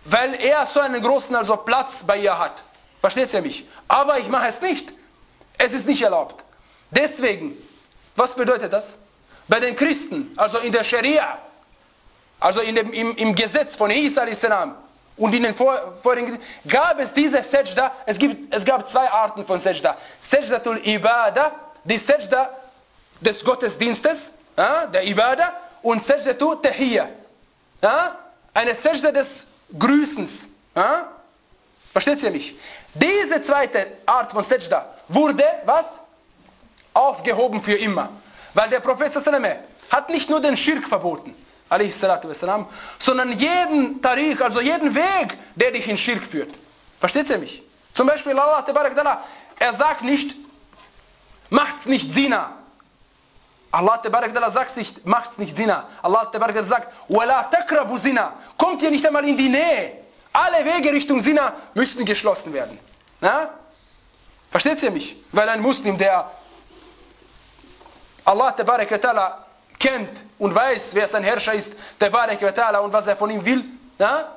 weil er so einen großen also Platz bei ihr hat. Versteht ihr mich? Aber ich mache es nicht. Es ist nicht erlaubt. Deswegen, was bedeutet das? Bei den Christen, also in der Scharia, also in dem, im, im Gesetz von Isa alayhis salam und in den vor, vorigen, gab es diese Sajda, es, gibt, es gab zwei Arten von Sajda. Sajdatul Ibadah, die Sajda des Gottesdienstes, ja, der Ibadah, und Sajdatul Tahiyya, ja, eine Sajda des Grüßens. Ja? Versteht ihr mich? Diese zweite Art von Sajda wurde, was? Aufgehoben für immer. Weil der Prophet hat nicht nur den Schirk verboten, wassalam, sondern jeden Tariq, also jeden Weg, der dich in Schirk führt. Versteht ihr mich? Zum Beispiel Allah, er sagt nicht, macht's nicht Zina. Allah sagt nicht, macht's nicht Zina. Allah sagt, wala takrabu Zina. Kommt ihr nicht einmal in die Nähe. Alle Wege Richtung Zina müssen geschlossen werden. Na? Versteht ihr mich? Weil ein Muslim, der Allah kennt und weiß, wer sein Herrscher ist, und was er von ihm will, na?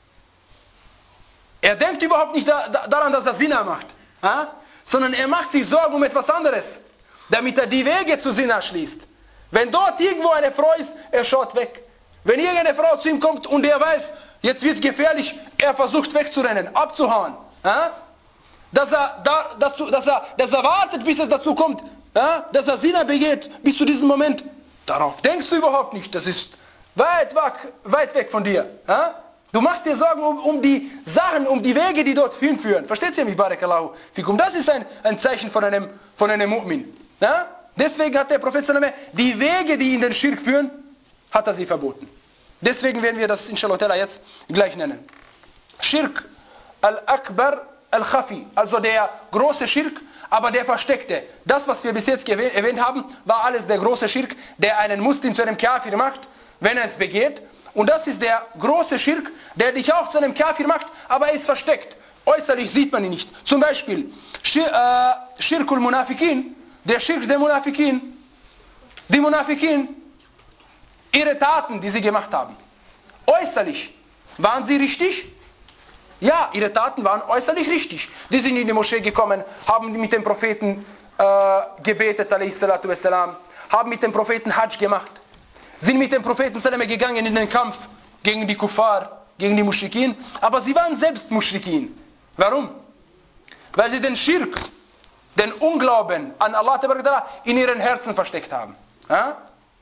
Er denkt überhaupt nicht da, da, daran, dass er Zina macht, na? Sondern er macht sich Sorgen um etwas anderes, damit er die Wege zu Zina schließt. Wenn dort irgendwo eine Frau ist, er schaut weg. Wenn irgendeine Frau zu ihm kommt und er weiß, jetzt wird es gefährlich, er versucht wegzurennen, abzuhauen. Ja? Dass, er da, dazu, dass, er, dass er wartet, bis es dazu kommt, ja? Dass er Zina begeht, bis zu diesem Moment. Darauf denkst du überhaupt nicht. Das ist weit weg, weit weg von dir. Ja? Du machst dir Sorgen um, um die Sachen, um die Wege, die dort hinführen. Versteht ihr mich, Barakallahu fikum? Das ist ein, ein Zeichen von einem, von einem Mu'min. Ja? Deswegen hat der Prophet die Wege, die in den Schirk führen, hat er sie verboten. Deswegen werden wir das inshallah jetzt gleich nennen. Schirk al-Akbar al-Khafi, also der große Schirk, aber der versteckte. Das, was wir bis jetzt erwähnt haben, war alles der große Schirk, der einen Muslim zu einem Kafir macht, wenn er es begeht. Und das ist der große Schirk, der dich auch zu einem Kafir macht, aber er ist versteckt. Äußerlich sieht man ihn nicht. Zum Beispiel Schirkul Munafikin, der Schirk der Munafikin. Die Munafikin, ihre Taten, die sie gemacht haben. Äußerlich, waren sie richtig? Ja, ihre Taten waren äußerlich richtig. Die sind in die Moschee gekommen, haben mit dem Propheten äh, gebetet, wassalam, haben mit dem Propheten Hajj gemacht, sind mit dem Propheten gegangen in den Kampf gegen die Kuffar, gegen die Muschrikin, aber sie waren selbst Muschrikin. Warum? Weil sie den Schirk, den Unglauben an Allah in ihren Herzen versteckt haben. Ja?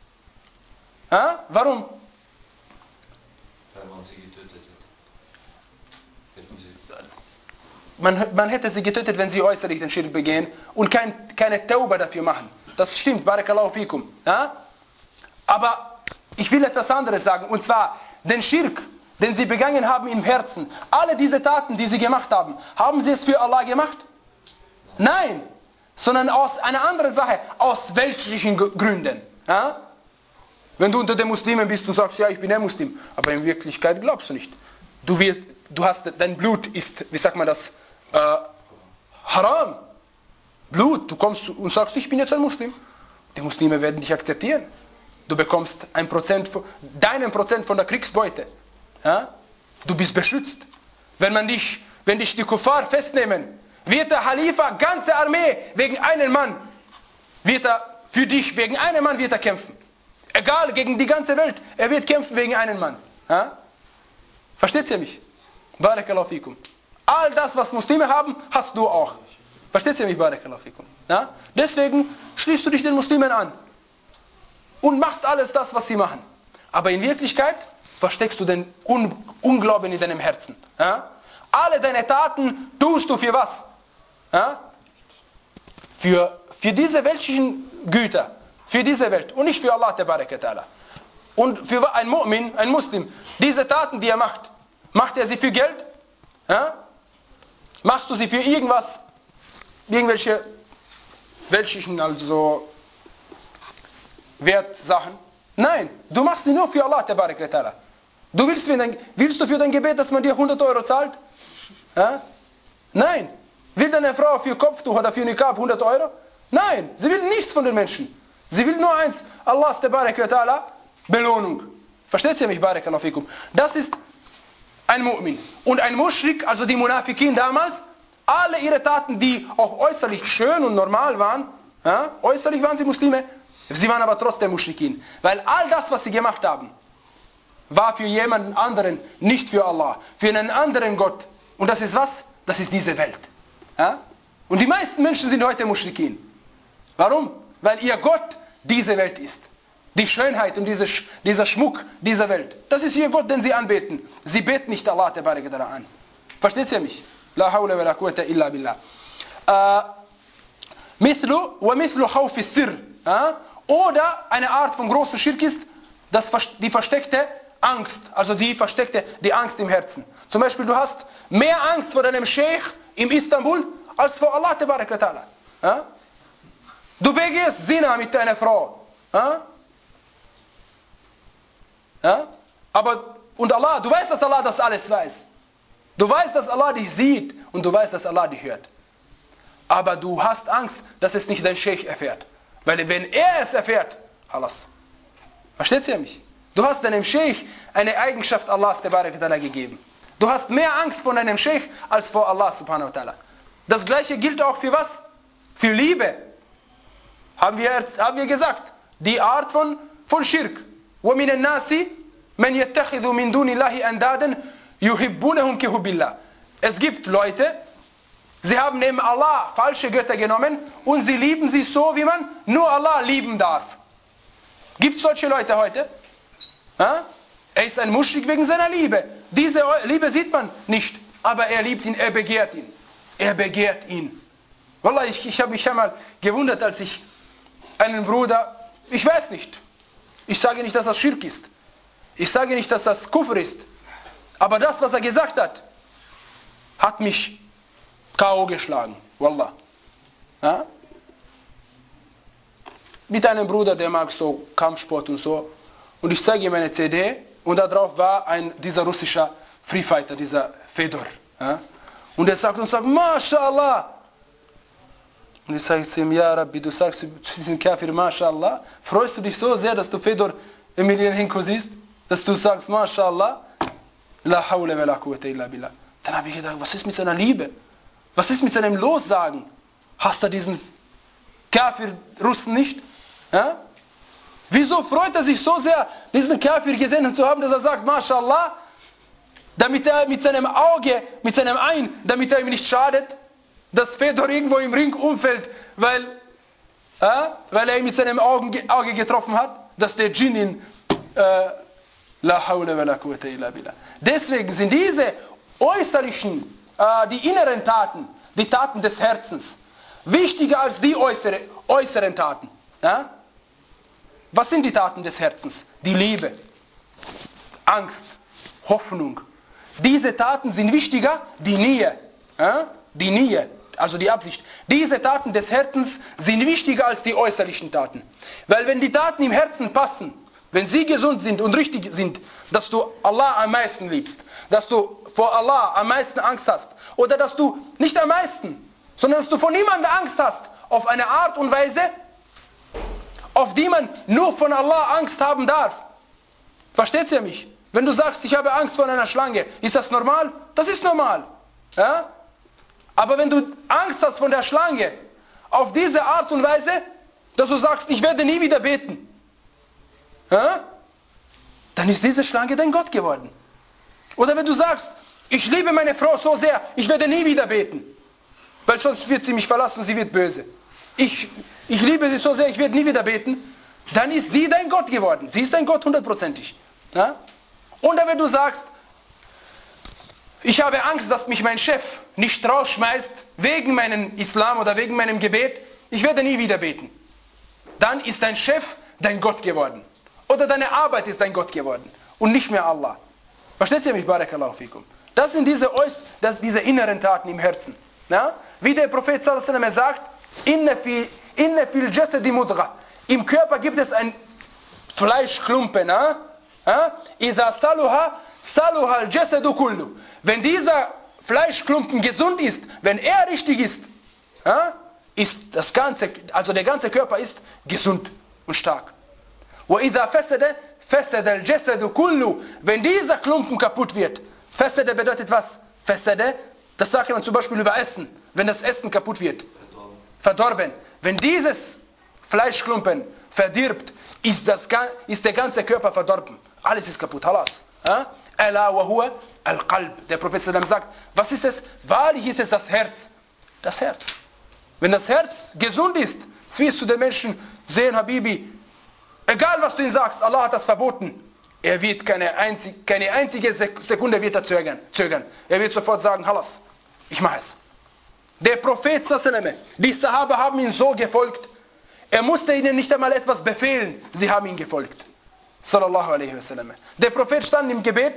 Ja? Warum? Weil man sie getötet hat. Hätten sie man, man hätte sie getötet, wenn sie äußerlich den Schirk begehen und kein, keine Tauba dafür machen. Das stimmt, Barakallahu fikum. Ja? Aber ich will etwas anderes sagen, und zwar den Schirk, den sie begangen haben im Herzen. Alle diese Taten, die sie gemacht haben, haben sie es für Allah gemacht? Nein, sondern aus einer anderen Sache, aus weltlichen Gründen. Ja? Wenn du unter den Muslimen bist und sagst, ja, ich bin ein Muslim, aber in Wirklichkeit glaubst du nicht. Du, wirst, du hast, dein Blut ist, wie sagt man das, äh, haram. Blut, du kommst und sagst, ich bin jetzt ein Muslim. Die Muslime werden dich akzeptieren. Du bekommst ein Prozent, deinen Prozent von der Kriegsbeute. Ja? Du bist beschützt. Wenn man dich, wenn dich die Kuffar festnehmen, wird der Khalifa, ganze Armee, wegen einem Mann, wird er für dich, wegen einem Mann wird er kämpfen. Egal, gegen die ganze Welt, er wird kämpfen wegen einem Mann. Ja? Versteht ihr mich? Barakallahu fikum. All das, was Muslime haben, hast du auch. Versteht ihr mich? Barakallahu fikum. Ja? Deswegen schließt du dich den Muslimen an und machst alles das, was sie machen. Aber in Wirklichkeit versteckst du den Un Unglauben in deinem Herzen. Ja? Alle deine Taten tust du für was? Ja? Für, für diese weltlichen Güter, für diese Welt und nicht für Allah tabaraka ta'ala. Und für ein Mu'min, ein Muslim, diese Taten, die er macht, macht er sie für Geld? Ja? Machst du sie für irgendwas, irgendwelche weltlichen, also Wertsachen? Nein, du machst sie nur für Allah tabaraka ta'ala. Du willst, dein, willst du für dein Gebet, dass man dir hundert Euro zahlt? Ja? Nein. Will deine Frau für Kopftuch oder für Niqab hundert Euro? Nein, sie will nichts von den Menschen. Sie will nur eins, Allahs tabaraka wa ta'ala, Belohnung. Versteht ihr mich, barakallahu fikum? Das ist ein Mu'min. Und ein Muschrik, also die Munafikin damals, alle ihre Taten, die auch äußerlich schön und normal waren, ja, äußerlich waren sie Muslime, sie waren aber trotzdem Muschrikin. Weil all das, was sie gemacht haben, war für jemanden anderen, nicht für Allah, für einen anderen Gott. Und das ist was? Das ist diese Welt. Ja? Und die meisten Menschen sind heute Muschrikin. Warum? Weil ihr Gott diese Welt ist. Die Schönheit und diese, dieser Schmuck dieser Welt. Das ist ihr Gott, den sie anbeten. Sie beten nicht Allah an. Versteht ihr mich? La hawla wa la quwwata illa billah. Mithlu wa mithlu khawfi sirr. Oder eine Art von großen Schirk ist, das, die versteckte Angst. Also die versteckte, die Angst im Herzen. Zum Beispiel, du hast mehr Angst vor deinem Sheikh im Istanbul als vor Allah tabaraka ta'ala. Du begehst Zina mit deiner Frau. Ja? Ja? Aber, und Allah, du weißt, dass Allah das alles weiß. Du weißt, dass Allah dich sieht und du weißt, dass Allah dich hört. Aber du hast Angst, dass es nicht dein Sheikh erfährt. Weil wenn er es erfährt, Halas. Versteht ihr mich? Du hast deinem Sheikh eine Eigenschaft Allahs gegeben. Du hast mehr Angst vor deinem Sheikh als vor Allah subhanahu wa ta'ala. Das gleiche gilt auch für was? Für Liebe. Haben wir, haben wir gesagt. Die Art von, von Schirk. وَمِنَ النَّاسِ مَنْ يَتَّخِذُ مِنْ دُونِ اللَّهِ أَنْدَادًا يُحِبُّونَهُمْ كَحُبِّ اللَّهِ. Es gibt Leute, sie haben neben Allah falsche Götter genommen und sie lieben sie so, wie man nur Allah lieben darf. Gibt es solche Leute heute? Ja? Er ist ein Muschrik wegen seiner Liebe. Diese Liebe sieht man nicht, aber er liebt ihn, er begehrt ihn. Er begehrt ihn. Wallah, ich, ich habe mich einmal gewundert, als ich einen Bruder, ich weiß nicht, ich sage nicht, dass das Schirk ist. Ich sage nicht, dass das Kufr ist. Aber das, was er gesagt hat, hat mich K O geschlagen. Wallah. Ja? Mit einem Bruder, der mag so Kampfsport und so. Und ich zeige ihm eine C D und da drauf war ein, dieser russische Free Fighter, dieser Fedor. Ja? Und er sagt und sagt, MashaAllah. Und ich sage zu ihm, ja Rabbi, du sagst zu diesem Kafir, MashaAllah. Freust du dich so sehr, dass du Fedor Emilian Hinko siehst? Dass du sagst, MashaAllah. La hawla wa la quwwata illa billah. Dann habe ich gedacht, was ist mit seiner Liebe? Was ist mit seinem Lossagen? Hasst er diesen Kafir Russen nicht? Ja? Wieso freut er sich so sehr, diesen Kafir gesehen zu haben, dass er sagt, MashaAllah, damit er mit seinem Auge, mit seinem Ein, damit er ihm nicht schadet, dass Fedor irgendwo im Ring umfällt, weil, äh, weil er ihn mit seinem Augen, Auge getroffen hat, dass der Djinn ihn, äh, la hawla wa la quwwata illa billah. Deswegen sind diese äußerlichen, äh, die inneren Taten, die Taten des Herzens, wichtiger als die äußere, äußeren Taten. Ja? Was sind die Taten des Herzens? Die Liebe, Angst, Hoffnung. Diese Taten sind wichtiger, die Nähe. Ja? Die Nähe, also die Absicht. Diese Taten des Herzens sind wichtiger als die äußerlichen Taten. Weil wenn die Taten im Herzen passen, wenn sie gesund sind und richtig sind, dass du Allah am meisten liebst, dass du vor Allah am meisten Angst hast, oder dass du nicht am meisten, sondern dass du vor niemandem Angst hast, auf eine Art und Weise, auf die man nur von Allah Angst haben darf. Versteht ihr mich? Wenn du sagst, ich habe Angst vor einer Schlange, ist das normal? Das ist normal. Ja? Aber wenn du Angst hast von der Schlange, auf diese Art und Weise, dass du sagst, ich werde nie wieder beten, ja? Dann ist diese Schlange dein Gott geworden. Oder wenn du sagst, ich liebe meine Frau so sehr, ich werde nie wieder beten, weil sonst wird sie mich verlassen und sie wird böse. Ich, ich liebe sie so sehr, ich werde nie wieder beten, dann ist sie dein Gott geworden. Sie ist dein Gott hundertprozentig. Ja? Oder wenn du sagst, ich habe Angst, dass mich mein Chef nicht rausschmeißt, wegen meinem Islam oder wegen meinem Gebet, ich werde nie wieder beten. Dann ist dein Chef dein Gott geworden. Oder deine Arbeit ist dein Gott geworden. Und nicht mehr Allah. Versteht ihr mich? Barakallahu fikum. Das sind diese, das, diese inneren Taten im Herzen. Ja? Wie der Prophet sallallahu alaihi wasallam sagt, Inne fi, inne fil jasadi mudgha. Im Körper gibt es ein Fleischklumpen. Idha saluha, saluha al jasadu kullu. Wenn dieser Fleischklumpen gesund ist, wenn er richtig ist, ist das ganze, also der ganze Körper ist gesund und stark. Wa idha fasada, fasada al jasadu kullu. Wenn dieser Klumpen kaputt wird, Fasada bedeutet was? Fasada, das sagt man zum Beispiel über Essen, wenn das Essen kaputt wird. Verdorben. Wenn dieses Fleischklumpen verdirbt, ist, das, ist der ganze Körper verdorben. Alles ist kaputt. Halas. Ala wa huwa al-qalb. Der Prophet sagt, was ist es? Wahrlich ist es das Herz. Das Herz. Wenn das Herz gesund ist, wirst du den Menschen sehen, Habibi, egal was du ihm sagst, Allah hat das verboten. Er wird keine einzige, keine einzige Sekunde wird er zögern, zögern. Er wird sofort sagen, Halas, ich mache es. Der Prophet, die Sahaba haben ihm so gefolgt. Er musste ihnen nicht einmal etwas befehlen. Sie haben ihm gefolgt. Sallallahu alaihi wasallam. Der Prophet stand im Gebet.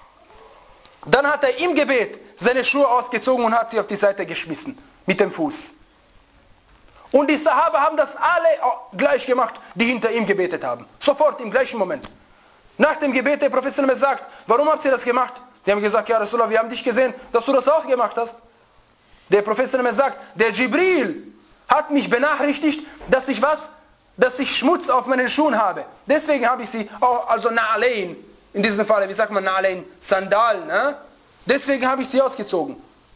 Dann hat er im Gebet seine Schuhe ausgezogen und hat sie auf die Seite geschmissen. Mit dem Fuß. Und die Sahaba haben das alle gleich gemacht, die hinter ihm gebetet haben. Sofort, im gleichen Moment. Nach dem Gebet, der Prophet sagt, warum habt ihr das gemacht? Die haben gesagt, ja Rasulullah, wir haben dich gesehen, dass du das auch gemacht hast. Der Prophet sagt, der Jibril hat mich benachrichtigt, dass ich was? Dass ich Schmutz auf meinen Schuhen habe. Deswegen habe ich sie auch, also Na'alein, in diesem Fall, wie sagt man Na'alein? Sandalen. Ne? Deswegen habe ich sie ausgezogen.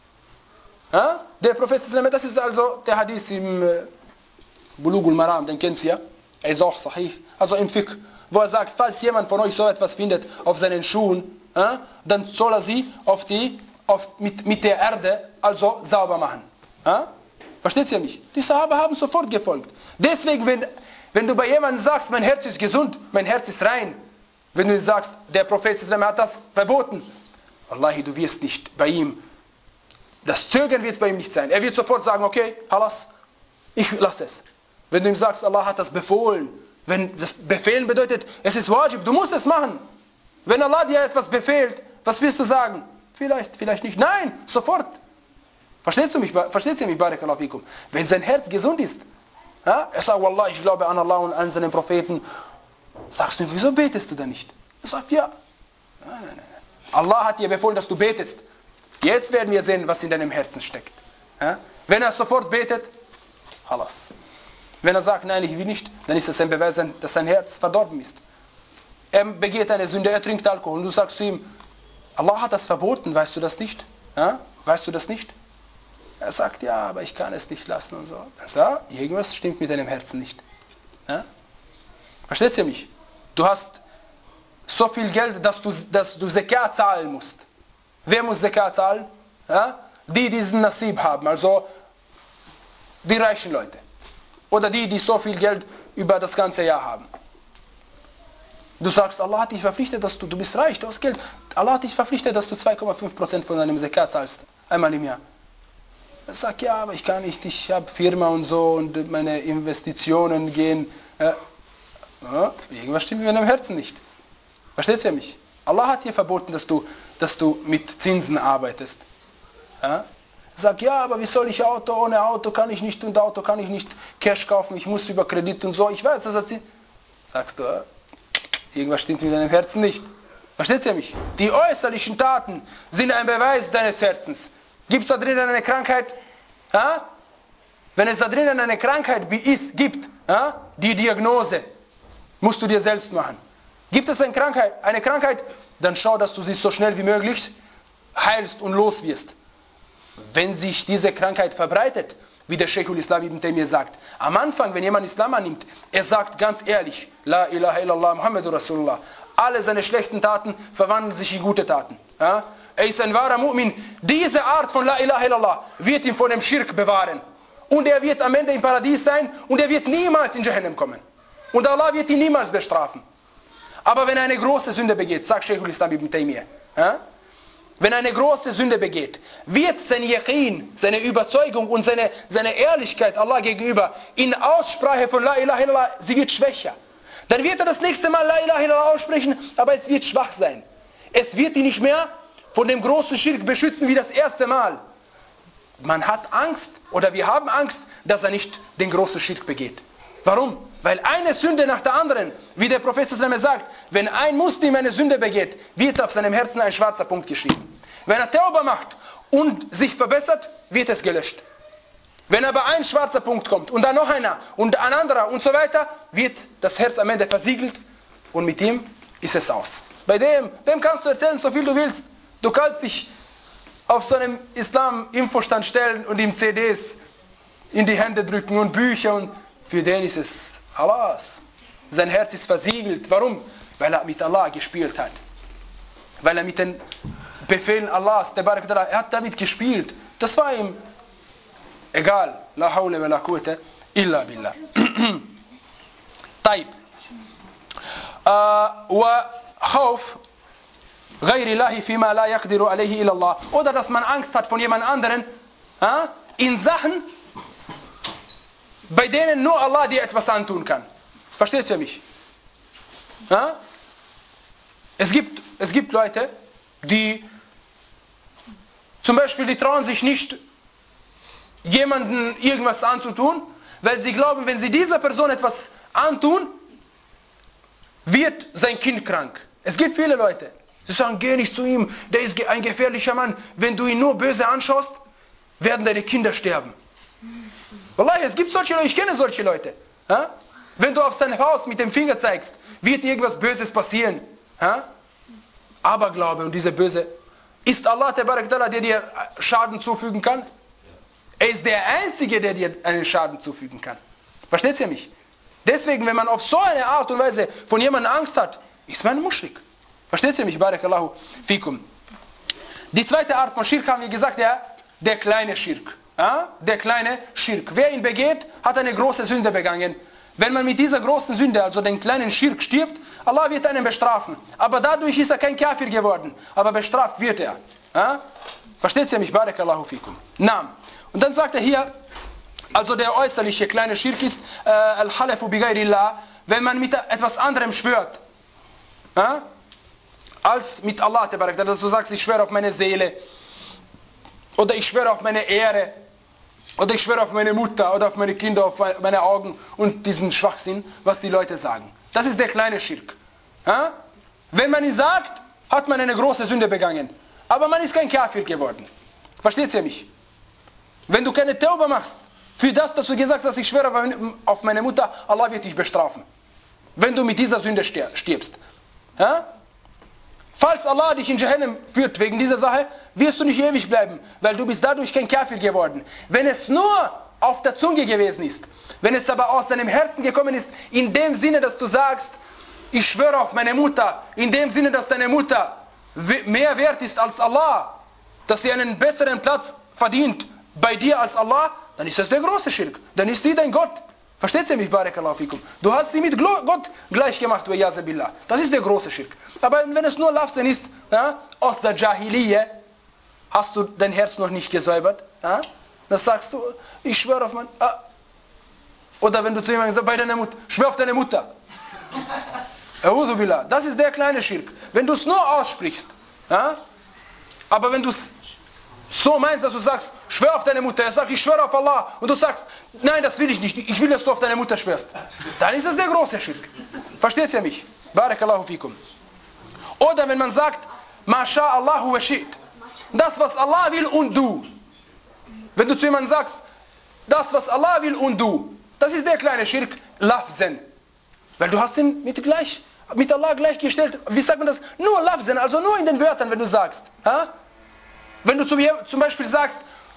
Ja? Der Prophet, das ist also der Hadith im äh, Bulugul Maram, den kennt ihr ja. Er ist auch sahih. Also im Fiqh, wo er sagt, falls jemand von euch so etwas findet auf seinen Schuhen, ja, dann soll er sie auf die, auf, mit, mit der Erde also sauber machen. Ja? Versteht ihr mich? Die Sahaba haben sofort gefolgt. Deswegen, wenn, wenn du bei jemandem sagst, mein Herz ist gesund, mein Herz ist rein, wenn du sagst, der Prophet hat das verboten, Wallahi, du wirst nicht bei ihm, das Zögern wird bei ihm nicht sein. Er wird sofort sagen, okay, halas, ich lasse es. Wenn du ihm sagst, Allah hat das befohlen, wenn das Befehlen bedeutet, es ist wajib, du musst es machen. Wenn Allah dir etwas befehlt, was wirst du sagen? Vielleicht, vielleicht nicht. Nein, sofort. Verstehst du mich? Versteht ihr mich, Barakallahu fikum? Wenn sein Herz gesund ist, ja, er sagt, Wallah, ich glaube an Allah und an seinen Propheten, sagst du, wieso betest du denn nicht? Er sagt, ja. Nein, nein, nein. Allah hat dir befohlen, dass du betest. Jetzt werden wir sehen, was in deinem Herzen steckt. Ja? Wenn er sofort betet, halas. Wenn er sagt, nein, ich will nicht, dann ist das ein Beweis, dass sein Herz verdorben ist. Er begeht eine Sünde, er trinkt Alkohol und du sagst zu ihm, Allah hat das verboten, weißt du das nicht? Ja? Weißt du das nicht? Er sagt, ja, aber ich kann es nicht lassen und so. Er sagt, irgendwas stimmt mit deinem Herzen nicht. Ja? Versteht ihr mich? Du hast so viel Geld, dass du, dass du Zakat zahlen musst. Wer muss Zakat zahlen? Ja? Die, die diesen Nasib haben, also die reichen Leute. Oder die, die so viel Geld über das ganze Jahr haben. Du sagst, Allah hat dich verpflichtet, dass du, du bist reich, du hast Geld. Allah hat dich verpflichtet, dass du zwei Komma fünf Prozent von deinem Zakat zahlst. Einmal im Jahr. Er sagt, ja, aber ich kann nicht, ich habe Firma und so und meine Investitionen gehen. Äh, ja, irgendwas stimmt mit meinem Herzen nicht. Versteht ihr mich? Allah hat dir verboten, dass du, dass du mit Zinsen arbeitest. Ja? Sag, ja, aber wie soll ich Auto, ohne Auto kann ich nicht und Auto kann ich nicht Cash kaufen, ich muss über Kredit und so. Ich weiß, dass das ist. Sagst du, ja, irgendwas stimmt mit deinem Herzen nicht. Versteht ihr mich? Die äußerlichen Taten sind ein Beweis deines Herzens. Gibt es da drinnen eine Krankheit? Ja? Wenn es da drinnen eine Krankheit ist, gibt, ja? Die Diagnose musst du dir selbst machen. Gibt es eine Krankheit, eine Krankheit, dann schau, dass du sie so schnell wie möglich heilst und los wirst. Wenn sich diese Krankheit verbreitet, wie der Sheikhul Islam ibn Taymiyyah sagt, am Anfang, wenn jemand Islam annimmt, er sagt ganz ehrlich, La ilaha illallah Muhammadur Rasulullah, alle seine schlechten Taten verwandeln sich in gute Taten. Ja? Er ist ein wahrer Mu'min. Diese Art von La ilaha illallah wird ihn vor dem Schirk bewahren. Und er wird am Ende im Paradies sein und er wird niemals in Jahannam kommen. Und Allah wird ihn niemals bestrafen. Aber wenn er eine große Sünde begeht, sagt Sheikhul Islam ibn Taymiyyah, ja? Wenn er eine große Sünde begeht, wird sein Yaqin, seine Überzeugung und seine, seine Ehrlichkeit Allah gegenüber in Aussprache von La ilaha illallah, sie wird schwächer. Dann wird er das nächste Mal La ilaha illallah aussprechen, aber es wird schwach sein. Es wird ihn nicht mehr von dem großen Schirk beschützen wie das erste Mal. Man hat Angst, oder wir haben Angst, dass er nicht den großen Schirk begeht. Warum? Weil eine Sünde nach der anderen, wie der Prophet sagt, wenn ein Muslim eine Sünde begeht, wird auf seinem Herzen ein schwarzer Punkt geschrieben. Wenn er Tauba macht und sich verbessert, wird es gelöscht. Wenn aber ein schwarzer Punkt kommt und dann noch einer und ein anderer und so weiter, wird das Herz am Ende versiegelt und mit ihm ist es aus. Bei dem, dem kannst du erzählen, so viel du willst. Du kannst dich auf so einem Islam-Infostand stellen und ihm C Ds in die Hände drücken und Bücher und für den ist es Allahs. Sein Herz ist versiegelt. Warum? Weil er mit Allah gespielt hat. Weil er mit den Befehlen Allahs, der Barak, er hat damit gespielt. Das war ihm egal. La hawla wa la quwwata illa billah. Taib. Wa khawf غير الله فيما لا يقدر عليه إلا الله. Oder dass man Angst hat von jemand anderen in Sachen, bei denen nur Allah dir etwas antun kann. Versteht ihr mich? Ja? Es gibt, es gibt Leute, die zum Beispiel, die trauen sich nicht, jemandem irgendwas anzutun, weil sie glauben, wenn sie dieser Person etwas antun, wird sein Kind krank. Es gibt viele Leute, sie sagen, geh nicht zu ihm, der ist ein gefährlicher Mann. Wenn du ihn nur böse anschaust, werden deine Kinder sterben. Wallahi, es gibt solche Leute, ich kenne solche Leute. Ja? Wenn du auf sein Haus mit dem Finger zeigst, wird irgendwas Böses passieren. Ja? Aberglaube und diese Böse. Ist Allah, der dir Schaden zufügen kann? Er ist der Einzige, der dir einen Schaden zufügen kann. Versteht ihr mich? Deswegen, wenn man auf so eine Art und Weise von jemandem Angst hat, ist man ein Muschrik. Versteht ihr mich? Barakallahu fikum. Die zweite Art von Schirk haben wir gesagt, der, der kleine Schirk. Ja? Der kleine Schirk. Wer ihn begeht, hat eine große Sünde begangen. Wenn man mit dieser großen Sünde, also den kleinen Schirk, stirbt, Allah wird einen bestrafen. Aber dadurch ist er kein Kafir geworden. Aber bestraft wird er. Ja? Versteht ihr mich? Barakallahu fikum. Naam. Und dann sagt er hier, also der äußerliche kleine Schirk ist äh, Al-Halafu bi ghayrillah, wenn man mit etwas anderem schwört. Ja? Als mit Allah, dass du sagst, ich schwöre auf meine Seele. Oder ich schwöre auf meine Ehre. Oder ich schwöre auf meine Mutter oder auf meine Kinder, auf meine Augen und diesen Schwachsinn, was die Leute sagen. Das ist der kleine Schirk. Ja? Wenn man ihn sagt, hat man eine große Sünde begangen. Aber man ist kein Kafir geworden. Versteht ihr mich? Wenn du keine Tauba machst, für das, dass du gesagt hast, ich schwöre auf meine Mutter, Allah wird dich bestrafen. Wenn du mit dieser Sünde stirbst. Ja? Falls Allah dich in Jahannam führt wegen dieser Sache, wirst du nicht ewig bleiben, weil du bist dadurch kein Kafir geworden. Wenn es nur auf der Zunge gewesen ist, wenn es aber aus deinem Herzen gekommen ist, in dem Sinne, dass du sagst, ich schwöre auf meine Mutter, in dem Sinne, dass deine Mutter mehr wert ist als Allah, dass sie einen besseren Platz verdient bei dir als Allah, dann ist das der große Schirk. Dann ist sie dein Gott. Versteht ihr mich, Barakallahu fikum? Du hast sie mit Gott gleich gemacht, wa yazabillah. Das ist der große Schirk. Aber wenn es nur Lafzen ist, ja, aus der Jahiliyyah, hast du dein Herz noch nicht gesäubert, ja? Dann sagst du, ich schwöre auf mein... Ah. Oder wenn du zu jemandem sagst, bei deiner Mutter, schwör auf deine Mutter. A'udhu billah. Das ist der kleine Schirk. Wenn du es nur aussprichst, ja? Aber wenn du es so meinst, dass du sagst, schwör auf deine Mutter, er sagt, ich schwöre auf Allah, und du sagst, nein, das will ich nicht, ich will, dass du auf deine Mutter schwörst, dann ist das der große Schirk. Versteht ihr mich? Barakallahu fikum. Oder wenn man sagt, Masha Allahu wa shi't, das, was Allah will und du. Wenn du zu jemandem sagst, das, was Allah will und du, das ist der kleine Schirk, Lafzen. Weil du hast ihn mit, gleich, mit Allah gleichgestellt, wie sagt man das? Nur Lafzen, also nur in den Wörtern, wenn du sagst. Ha? Wenn du zum Beispiel sagst,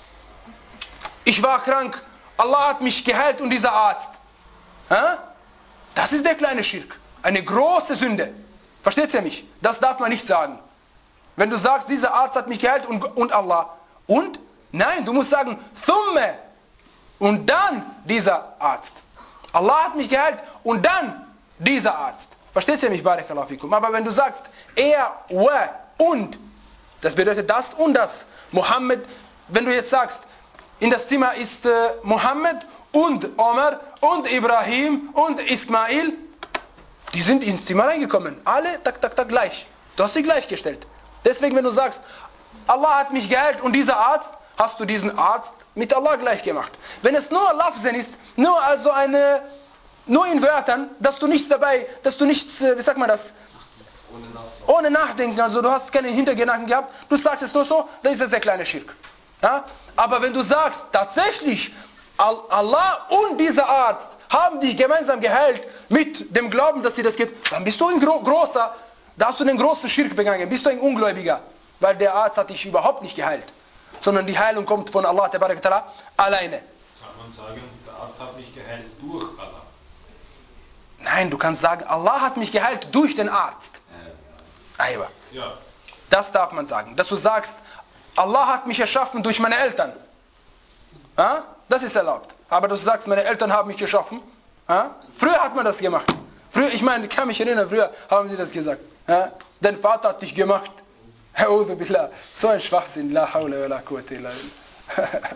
ich war krank, Allah hat mich geheilt und dieser Arzt. Ha? Das ist der kleine Schirk. Eine große Sünde. Versteht ihr mich? Das darf man nicht sagen. Wenn du sagst, dieser Arzt hat mich geheilt und, und Allah. Und? Nein, du musst sagen, Thumme. Und dann dieser Arzt. Allah hat mich geheilt und dann dieser Arzt. Versteht ihr mich? Barakallahu fikum. Aber wenn du sagst, er, wa und, das bedeutet das und das. Mohammed, wenn du jetzt sagst, in das Zimmer ist äh, Mohammed und Omar und Ibrahim und Ismail, die sind ins Zimmer reingekommen. Alle, tak, tak, tak, gleich. Du hast sie gleichgestellt. Deswegen, wenn du sagst, Allah hat mich geheilt und dieser Arzt, hast du diesen Arzt mit Allah gleich gemacht. Wenn es nur Lafzen ist, nur also eine, nur in Wörtern, dass du nichts dabei, dass du nichts, wie sagt man das, ohne Nachdenken, ohne Nachdenken also du hast keine Hintergedanken gehabt, du sagst es nur so, dann ist das der kleine Schirk. Ja? Aber wenn du sagst, tatsächlich, Allah und dieser Arzt haben dich gemeinsam geheilt mit dem Glauben, dass sie das gibt, dann bist du ein gro großer, da hast du einen großen Schirk begangen, bist du ein Ungläubiger. weil der Arzt hat dich überhaupt nicht geheilt. Sondern die Heilung kommt von Allah Tabarak wa Ta'ala alleine. Kann man sagen, der Arzt hat mich geheilt durch Allah? Nein, du kannst sagen, Allah hat mich geheilt durch den Arzt. Äh, ja. Das darf man sagen. Dass du sagst, Allah hat mich erschaffen durch meine Eltern. Ja? Das ist erlaubt. Aber dass du sagst, meine Eltern haben mich geschaffen. Ja? Früher hat man das gemacht. Früher, ich meine, ich kann mich erinnern, früher haben sie das gesagt. Ja? Dein Vater hat dich gemacht. So ein Schwachsinn. La hawla wa la quwwata illa billah.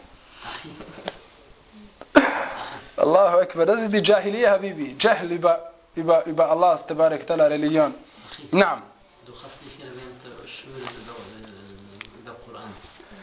Allahu Akbar. Das ist die Jahiliya, Habibi. Jahl über, über, über Allahs Tabarak Ta'ala Religion. Naam. Du hast nicht erwähnt, Schwören über Koran.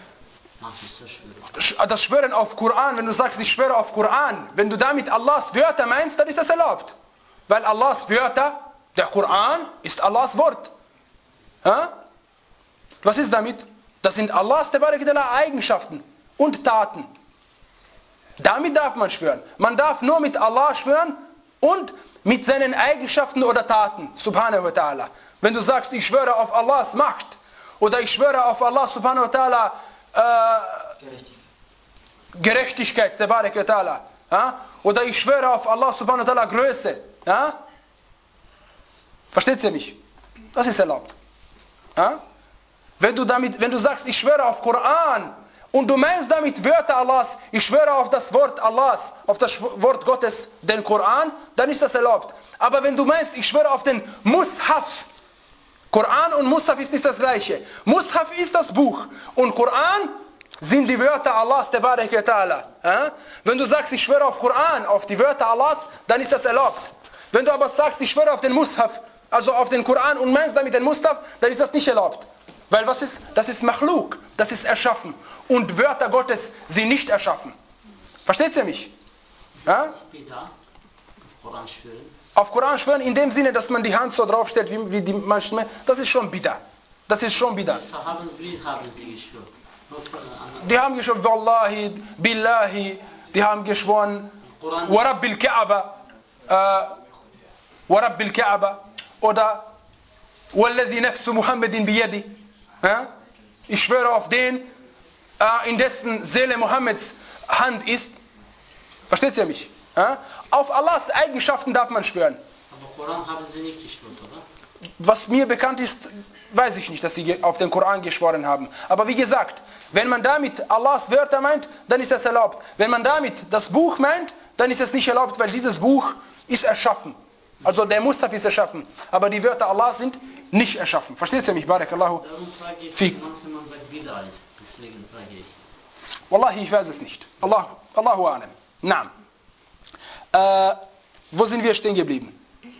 Das Schwören auf Koran, wenn du sagst, ich schwöre auf Koran, wenn du damit Allahs Wörter meinst, dann ist das erlaubt. Weil Allahs Wörter, der Koran, ist Allahs Wort. Ha? Was ist damit? Das sind Allahs Eigenschaften und Taten. Damit darf man schwören. Man darf nur mit Allah schwören und mit seinen Eigenschaften oder Taten. Subhanahu wa ta'ala. Wenn du sagst, ich schwöre auf Allahs Macht oder ich schwöre auf Allah Subhanahu wa ta'ala äh, Gerechtigkeit, Tabarak wa ta'ala. Ja? Oder ich schwöre auf Allah Subhanahu wa ta'ala Größe. Ja? Versteht ihr mich? Das ist erlaubt. Ja? Wenn du damit, wenn du sagst, ich schwöre auf Koran und du meinst damit Wörter Allahs, ich schwöre auf das Wort Allahs, auf das Wort Gottes, den Koran, dann ist das erlaubt. Aber wenn du meinst, ich schwöre auf den Mushaf, Koran und Mushaf ist nicht das gleiche. Mushaf ist das Buch und Koran sind die Wörter Allahs, Tabarak wa Ta'ala. Ja? Wenn du sagst, ich schwöre auf Koran, auf die Wörter Allahs, dann ist das erlaubt. Wenn du aber sagst, ich schwöre auf den Mushaf, also auf den Koran und meinst damit den Mushaf, dann ist das nicht erlaubt. Weil was ist? Das ist Machluk, das ist erschaffen. Und Wörter Gottes sind nicht erschaffen. Versteht ihr mich? Ja? Koran schwören? Auf Koran schwören in dem Sinne, dass man die Hand so draufstellt, wie, wie die manchmal, das ist schon Bida. Das ist schon Bida. Wie haben sie geschwört? Die haben geschworen, Wallahi, Billahi, die haben geschworen, Wa Rabbil Kaaba, Wa Rabbil Kaaba, oder Walladhi nafsu Muhammadin biyadi. Ich schwöre auf den, in dessen Seele Mohammeds Hand ist. Versteht ihr mich? Auf Allahs Eigenschaften darf man schwören. Aber Koran haben sie nicht geschworen, oder? Was mir bekannt ist, weiß ich nicht, dass sie auf den Koran geschworen haben. Aber wie gesagt, wenn man damit Allahs Wörter meint, dann ist das erlaubt. Wenn man damit das Buch meint, dann ist es nicht erlaubt, weil dieses Buch ist erschaffen. Also der Mushaf ist erschaffen. Aber die Wörter Allahs sind nicht erschaffen. Versteht ihr mich? Barakallahu fiik. Wenn man sagt, Bida ist, deswegen frage ich. Wallahi, ich weiß es nicht. Allah, Allahu a'lam. Naam. Äh, wo sind wir stehen geblieben?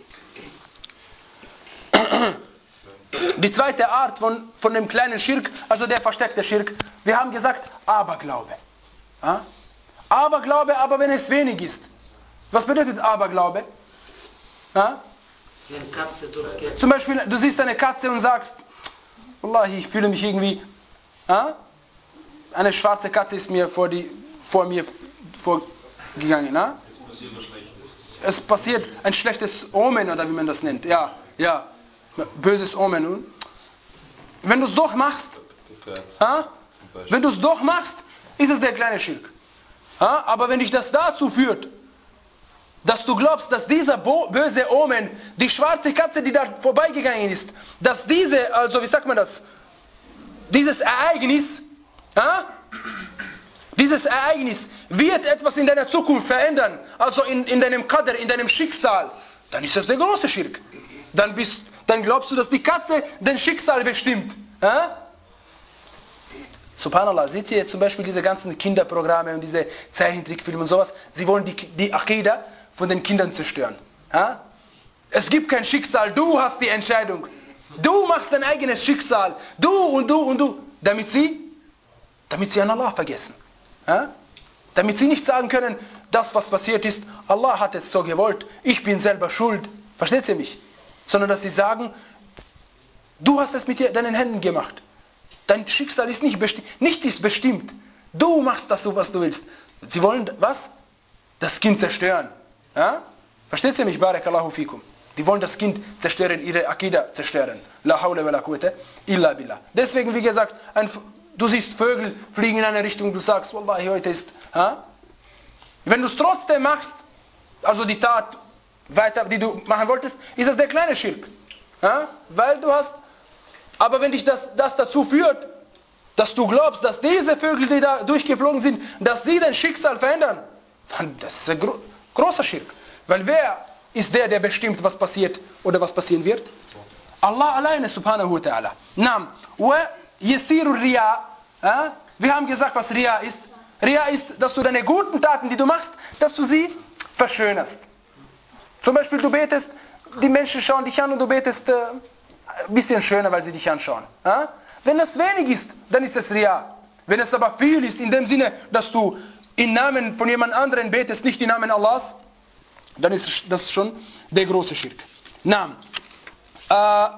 Die zweite Art von, von dem kleinen Schirk, also der versteckte Schirk, wir haben gesagt, Aberglaube. Ja? Aberglaube, aber wenn es wenig ist. Was bedeutet Aberglaube? Ja? Zum Beispiel, du siehst eine Katze und sagst, Wallahi, ich fühle mich irgendwie, ja? Eine schwarze Katze ist mir vor, die, vor mir vorgegangen. Ja? Es passiert ein schlechtes Omen, oder wie man das nennt. Ja, ja. Böses Omen. Wenn du es doch machst, ha? wenn du es doch machst, ist es der kleine Schirk. Ha? Aber wenn dich das dazu führt, dass du glaubst, dass dieser böse Omen, die schwarze Katze, die da vorbeigegangen ist, dass diese, also wie sagt man das, dieses Ereignis, ha? dieses Ereignis wird etwas in deiner Zukunft verändern, also in, in deinem Qadr, in deinem Schicksal, dann ist das der große Schirk. Dann, bist, dann glaubst du, dass die Katze den Schicksal bestimmt. Ja? Subhanallah, seht ihr jetzt zum Beispiel diese ganzen Kinderprogramme und diese Zeichentrickfilme und sowas, sie wollen die, die Aqidah von den Kindern zerstören. Ja? Es gibt kein Schicksal, du hast die Entscheidung. Du machst dein eigenes Schicksal. Du und du und du. Damit sie, damit sie an Allah vergessen. Ja? Damit sie nicht sagen können, das was passiert ist, Allah hat es so gewollt, ich bin selber schuld. Versteht ihr mich? Sondern dass sie sagen, du hast es mit deinen Händen gemacht. Dein Schicksal ist nicht bestimmt. Nichts ist bestimmt. Du machst das so, was du willst. Sie wollen, was? Das Kind zerstören. Ja? Versteht ihr mich? Barakallahu fikum. Die wollen das Kind zerstören, ihre Akida zerstören. La hawla wa la quwwata illa billah. Deswegen, wie gesagt, ein, du siehst Vögel fliegen in eine Richtung, du sagst, Wallahi, heute ist... Ha? Wenn du es trotzdem machst, also die Tat weiter, die du machen wolltest, ist das der kleine Schirk. Ha? Weil du hast... Aber wenn dich das, das dazu führt, dass du glaubst, dass diese Vögel, die da durchgeflogen sind, dass sie dein Schicksal verändern, dann das ist ein gro großer Schirk. Weil wer ist der, der bestimmt, was passiert oder was passieren wird? Allah alleine, subhanahu wa ta'ala. Naam. Wa yasiru riya. Wir haben gesagt, was Riya ist. Riya ist, dass du deine guten Taten, die du machst, dass du sie verschönerst. Zum Beispiel, du betest, die Menschen schauen dich an und du betest äh, ein bisschen schöner, weil sie dich anschauen. Ja? Wenn es wenig ist, dann ist es Riya. Wenn es aber viel ist, in dem Sinne, dass du im Namen von jemand anderem betest, nicht im Namen Allahs, dann ist das schon der große Schirk. Naam. Äh,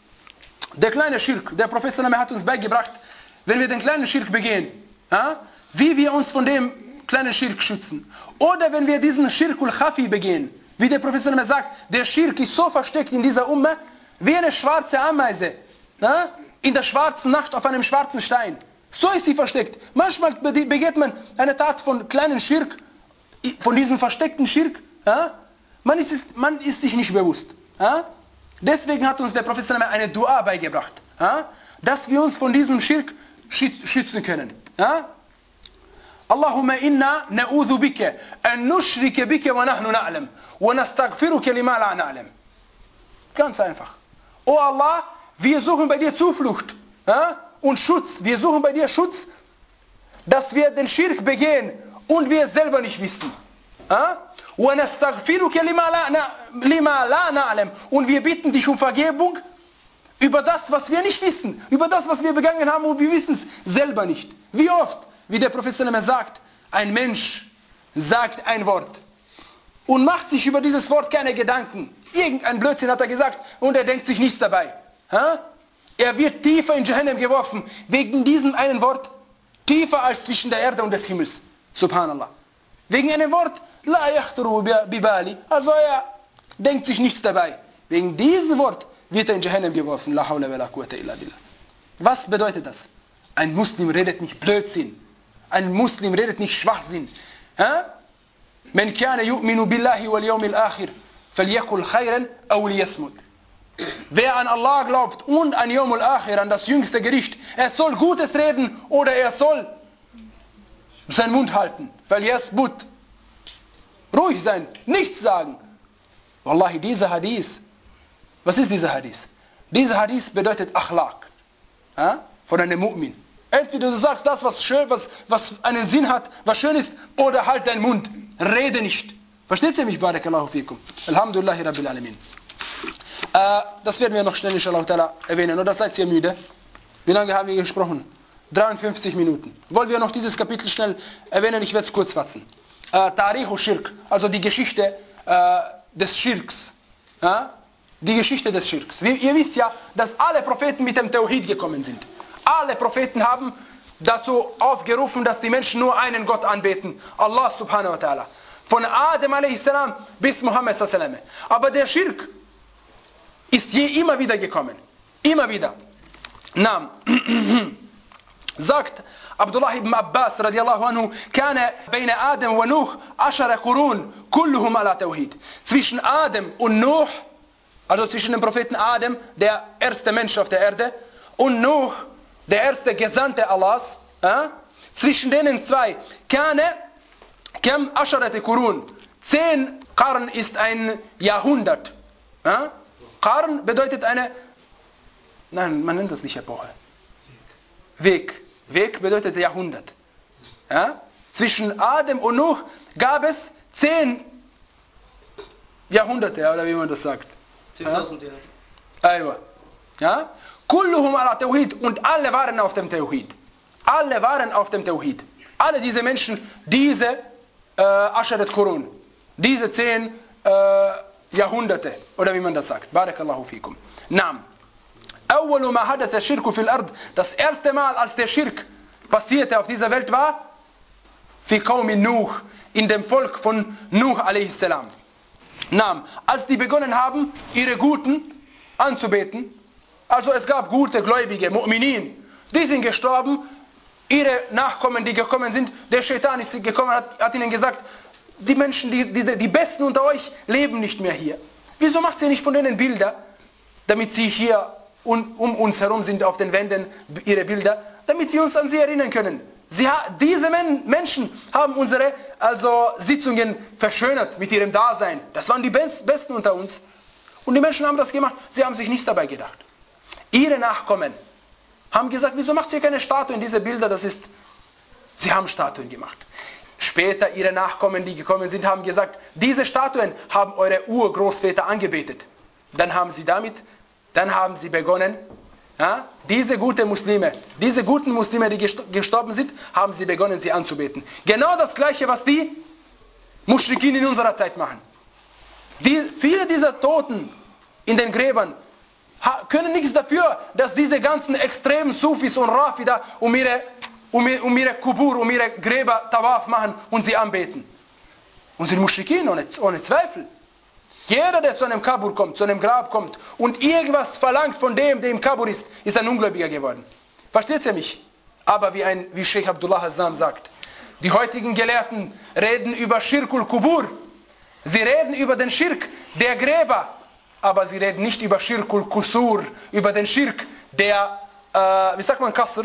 der kleine Schirk, der Professor hat uns beigebracht, wenn wir den kleinen Schirk begehen, ja, wie wir uns von dem kleinen Schirk schützen. Oder wenn wir diesen Schirkul Khafi begehen, wie der Professor sagt, der Schirk ist so versteckt in dieser Ummah, wie eine schwarze Ameise, ja, in der schwarzen Nacht auf einem schwarzen Stein. So ist sie versteckt. Manchmal begeht man eine Tat von kleinen Schirk, von diesem versteckten Schirk, ja, man, ist, man ist sich nicht bewusst. Ja. Deswegen hat uns der Professor eine Dua beigebracht, ja, dass wir uns von diesem Schirk schützen können. Ja. Allahumma inna na'udhu bika an nushrika bika wa nahnu na'lam wa nastaghfiruka lima la na'lam. Ganz einfach. O Allah, wir suchen bei dir Zuflucht, ja, und Schutz. Wir suchen bei dir Schutz, dass wir den Schirk begehen und wir es selber nicht wissen. Ja? wa nastaghfiruka lima la lima la na'lam. Und wir bitten dich um Vergebung über das, was wir nicht wissen, über das, was wir begangen haben und wir wissen es selber nicht. Wie oft, wie der Professor immer sagt, ein Mensch sagt ein Wort und macht sich über dieses Wort keine Gedanken. Irgendein Blödsinn hat er gesagt und er denkt sich nichts dabei. Ha? Er wird tiefer in Jahannam geworfen, wegen diesem einen Wort, tiefer als zwischen der Erde und des Himmels. Subhanallah. Wegen einem Wort, la yahturu bibali, also er denkt sich nichts dabei. Wegen diesem Wort wird er in Jahannam geworfen. La hawla wa la quwwata illa billah. Was bedeutet das? Ein Muslim redet nicht Blödsinn. Ein Muslim redet nicht Schwachsinn. Man kana yu'minu billahi wal yawmil akhir, falyakul khayran aw liyasmut. Wer an Allah glaubt und an Yawmul Akhir, an das jüngste Gericht, er soll Gutes reden oder er soll seinen Mund halten. Falyasmut. Ruhig sein, nichts sagen. Wallahi, dieser Hadith, was ist dieser Hadith? Dieser Hadith bedeutet Akhlaq, ja, von einem Mu'min. Entweder du sagst das, was schön, was, was einen Sinn hat, was schön ist, oder halt deinen Mund, rede nicht. Versteht ihr mich? Barakallahu fikum. Alhamdulillahi Rabbil Alamin. Äh, das werden wir noch schnell inshallah erwähnen, oder seid ihr müde? Wie lange haben wir gesprochen? dreiundfünfzig Minuten. Wollen wir noch dieses Kapitel schnell erwähnen? Ich werde es kurz fassen. Äh, Tarichu Shirk, also die Geschichte äh, des Schirks. Ja? Die Geschichte des Schirks. Wie, ihr wisst ja, dass alle Propheten mit dem Tawhid gekommen sind. Alle Propheten haben dazu aufgerufen, dass die Menschen nur einen Gott anbeten. Allah subhanahu wa ta'ala. Von Adam a s. bis Muhammad sallallahu alaihi wasallam. Aber der Schirk ist je immer wieder gekommen. Immer wieder. Naam. Sagt Abdullah ibn Abbas radiallahu anhu, kana bayna Adam wa Nuh ashara qurun, kulluhum ala Tawhid. Zwischen Adam und Nuh, also zwischen dem Propheten Adam, der erste Mensch auf der Erde, und Nuh, der erste Gesandte Allahs, äh, zwischen denen zwei, kana kam asharate qurun. Zehn Qarn ist ein Jahrhundert. Äh? Qarn bedeutet eine, nein, man nennt das nicht Epoche. Weg. Weg bedeutet Jahrhundert. Ja? Zwischen Adam und Nuh gab es zehn Jahrhunderte, oder wie man das sagt. zehntausend Jahre. Ja? Kulluhum ala Tawhid, und alle waren auf dem Tawhid. Alle waren auf dem Tawhid. Alle diese Menschen, diese äh, Asharat Qurun, diese zehn äh, Jahrhunderte, oder wie man das sagt. Barakallahu fikum. Naam. Awwalu ma hadatha shirku fil ard. Das erste Mal, als der Schirk passierte auf dieser Welt, war fi qawmi Nuh, in dem Volk von Nuh a s. nahm, als die begonnen haben, ihre Guten anzubeten. Also es gab gute Gläubige, Mu'minin, die sind gestorben, ihre Nachkommen, die gekommen sind, der Shaitan ist gekommen, hat, hat ihnen gesagt, die Menschen, die, die, die Besten unter euch leben nicht mehr hier. Wieso macht ihr nicht von denen Bilder, damit sie hier um, um uns herum sind auf den Wänden, ihre Bilder, damit wir uns an sie erinnern können. Sie, diese Men, Menschen haben unsere also, Sitzungen verschönert mit ihrem Dasein. Das waren die Besten unter uns. Und die Menschen haben das gemacht, sie haben sich nichts dabei gedacht. Ihre Nachkommen haben gesagt, wieso macht ihr keine Statuen, diese Bilder, das ist... Sie haben Statuen gemacht. Später ihre Nachkommen, die gekommen sind, haben gesagt, diese Statuen haben eure Urgroßväter angebetet. Dann haben sie damit, dann haben sie begonnen, ja, diese guten Muslime, diese guten Muslime, die gestorben sind, haben sie begonnen, sie anzubeten. Genau das Gleiche, was die Muschrikin in unserer Zeit machen. Die, viele dieser Toten in den Gräbern können nichts dafür, dass diese ganzen extremen Sufis und Rafida um ihre, um, um ihre Kubur, um ihre Gräber Tawaf machen und sie anbeten. Und sind Muschrikin, ohne, ohne Zweifel. Jeder, der zu einem Kabur kommt, zu einem Grab kommt und irgendwas verlangt von dem, der im Kabur ist, ist ein Ungläubiger geworden. Versteht ihr mich? Aber wie, ein, wie Sheikh Abdullah Hazzam sagt, die heutigen Gelehrten reden über Schirkul Kubur. Sie reden über den Schirk der Gräber. Aber sie reden nicht über Schirkul Kusur, über den Schirk der, äh, wie sagt man, Kasr?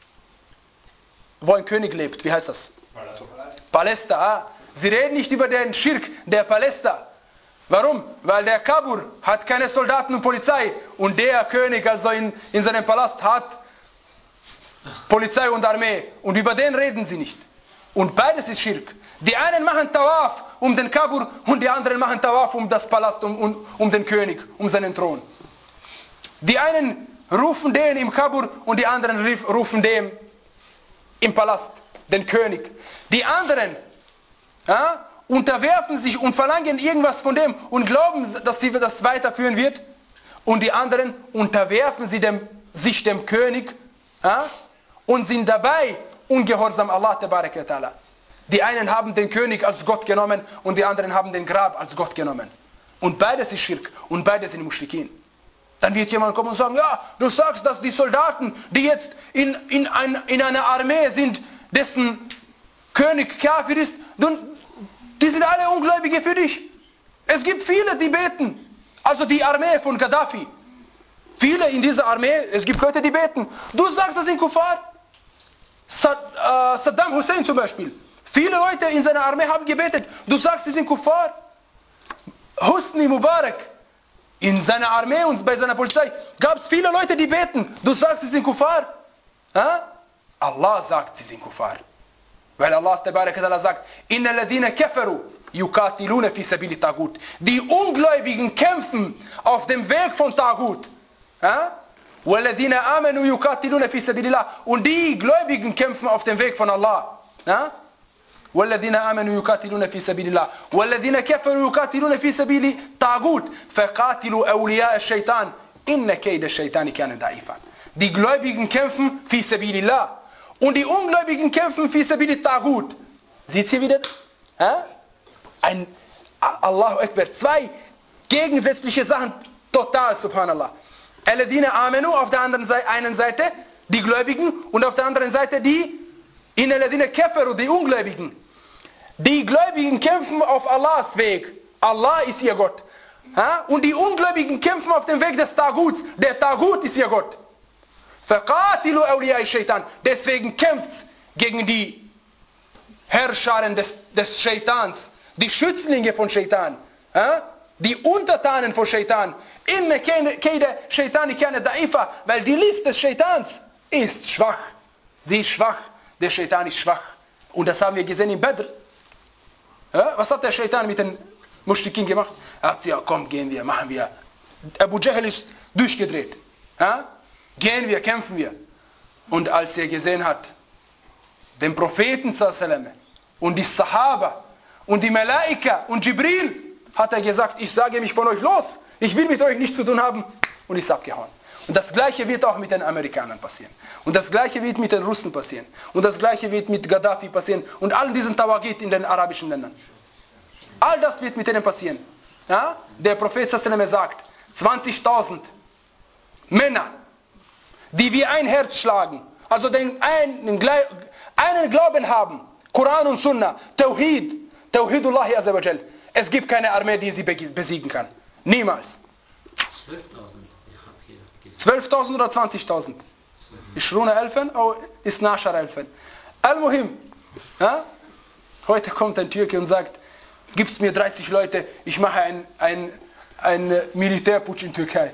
Wo ein König lebt, wie heißt das? Paläste. Ah. Sie reden nicht über den Schirk der Paläste. Warum? Weil der Kabur hat keine Soldaten und Polizei und der König also in, in seinem Palast hat Polizei und Armee und über den reden sie nicht. Und beides ist Schirk. Die einen machen Tawaf um den Kabur und die anderen machen Tawaf um das Palast, um, um, um den König, um seinen Thron. Die einen rufen den im Kabur und die anderen rufen den im Palast, den König. Die anderen ja, unterwerfen sich und verlangen irgendwas von dem und glauben, dass sie das weiterführen wird. Und die anderen unterwerfen sie dem, sich dem König ja, und sind dabei ungehorsam Allah Tabaraka Ta'ala. Die einen haben den König als Gott genommen und die anderen haben den Grab als Gott genommen. Und beides ist Schirk und beides sind Muschrikin. Dann wird jemand kommen und sagen, ja, du sagst, dass die Soldaten, die jetzt in, in, ein, in einer Armee sind, dessen König Kafir ist, die sind alle Ungläubige für dich. Es gibt viele, die beten. Also die Armee von Gaddafi. Viele in dieser Armee, es gibt Leute, die beten. Du sagst, das sind Kuffar. Saddam Hussein zum Beispiel. Viele Leute in seiner Armee haben gebetet. Du sagst, sie sind Kuffar. Hosni Mubarak. In seiner Armee und bei seiner Polizei gab es viele Leute, die beten. Du sagst, sie sind Kuffar. Ha? Allah sagt, sie sind Kuffar. Weil Allah Tabaraka sagt, Inna ladina kafaru yukatiluna fi sabili Tagut. Die Ungläubigen kämpfen auf dem Weg von Tagut. Waladina amanu yukatiluna fi sabilillah. Und die Gläubigen kämpfen auf dem Weg von Allah. والذين آمنوا يقاتلون في سبيل الله والذين كفروا يقاتلون في سبيل طاغوت فقاتلوا أولياء الشيطان إن كيد الشيطان كان ضعيفا. Die Gläubigen kämpfen في سبيل الله und die Ungläubigen kämpfen في سبيل طاغوت. Seht ihr wieder? Ein Allahu Akbar. Zwei gegensätzliche Sachen, total, subhanallah. الذين آمنوا auf der anderen Seite, einen Seite die Gläubigen und auf der anderen Seite die In alladhina kafaru, die Ungläubigen. Die Gläubigen kämpfen auf Allahs Weg. Allah ist ihr Gott. Ha? Und die Ungläubigen kämpfen auf dem Weg des Taguts. Der Tagut ist ihr Gott. Faqatilu awliya shaitan. Deswegen kämpft gegen die Herrscharen des, des Shaitans. Die Schützlinge von Shaitan. Ha? Die Untertanen von Shaitan. Inna kayda shaitani kana da'ifa. Weil die List des Shaitans ist schwach. Sie ist schwach. Der Shaitan ist schwach. Und das haben wir gesehen in Badr. Ja, was hat der Shaitan mit den Mushrikin gemacht? Er hat gesagt, ja, komm, gehen wir, machen wir. Abu Jahl ist durchgedreht. Ja? Gehen wir, kämpfen wir. Und als er gesehen hat, den Propheten und die Sahaba und die Malaika und Jibril, hat er gesagt, ich sage mich von euch los. Ich will mit euch nichts zu tun haben. Und ist abgehauen. Und das Gleiche wird auch mit den Amerikanern passieren. Und das Gleiche wird mit den Russen passieren. Und das Gleiche wird mit Gaddafi passieren. Und all diesen Tawagit in den arabischen Ländern. All das wird mit denen passieren. ja, der Prophet sagt, zwanzigtausend Männer, die wie ein Herz schlagen, also den einen, einen Glauben haben, Koran und Sunna, Tawhid, Tawhidullahi Azza wa Jal. Es gibt keine Armee, die sie besiegen kann. Niemals. zwölftausend oder zwanzigtausend? Ishruna Elfen oder Isnashar Elfen? Al-Muhim. Ja? Heute kommt ein Türke und sagt, gib's mir dreißig Leute, ich mache ein, ein, ein Militärputsch in Türkei.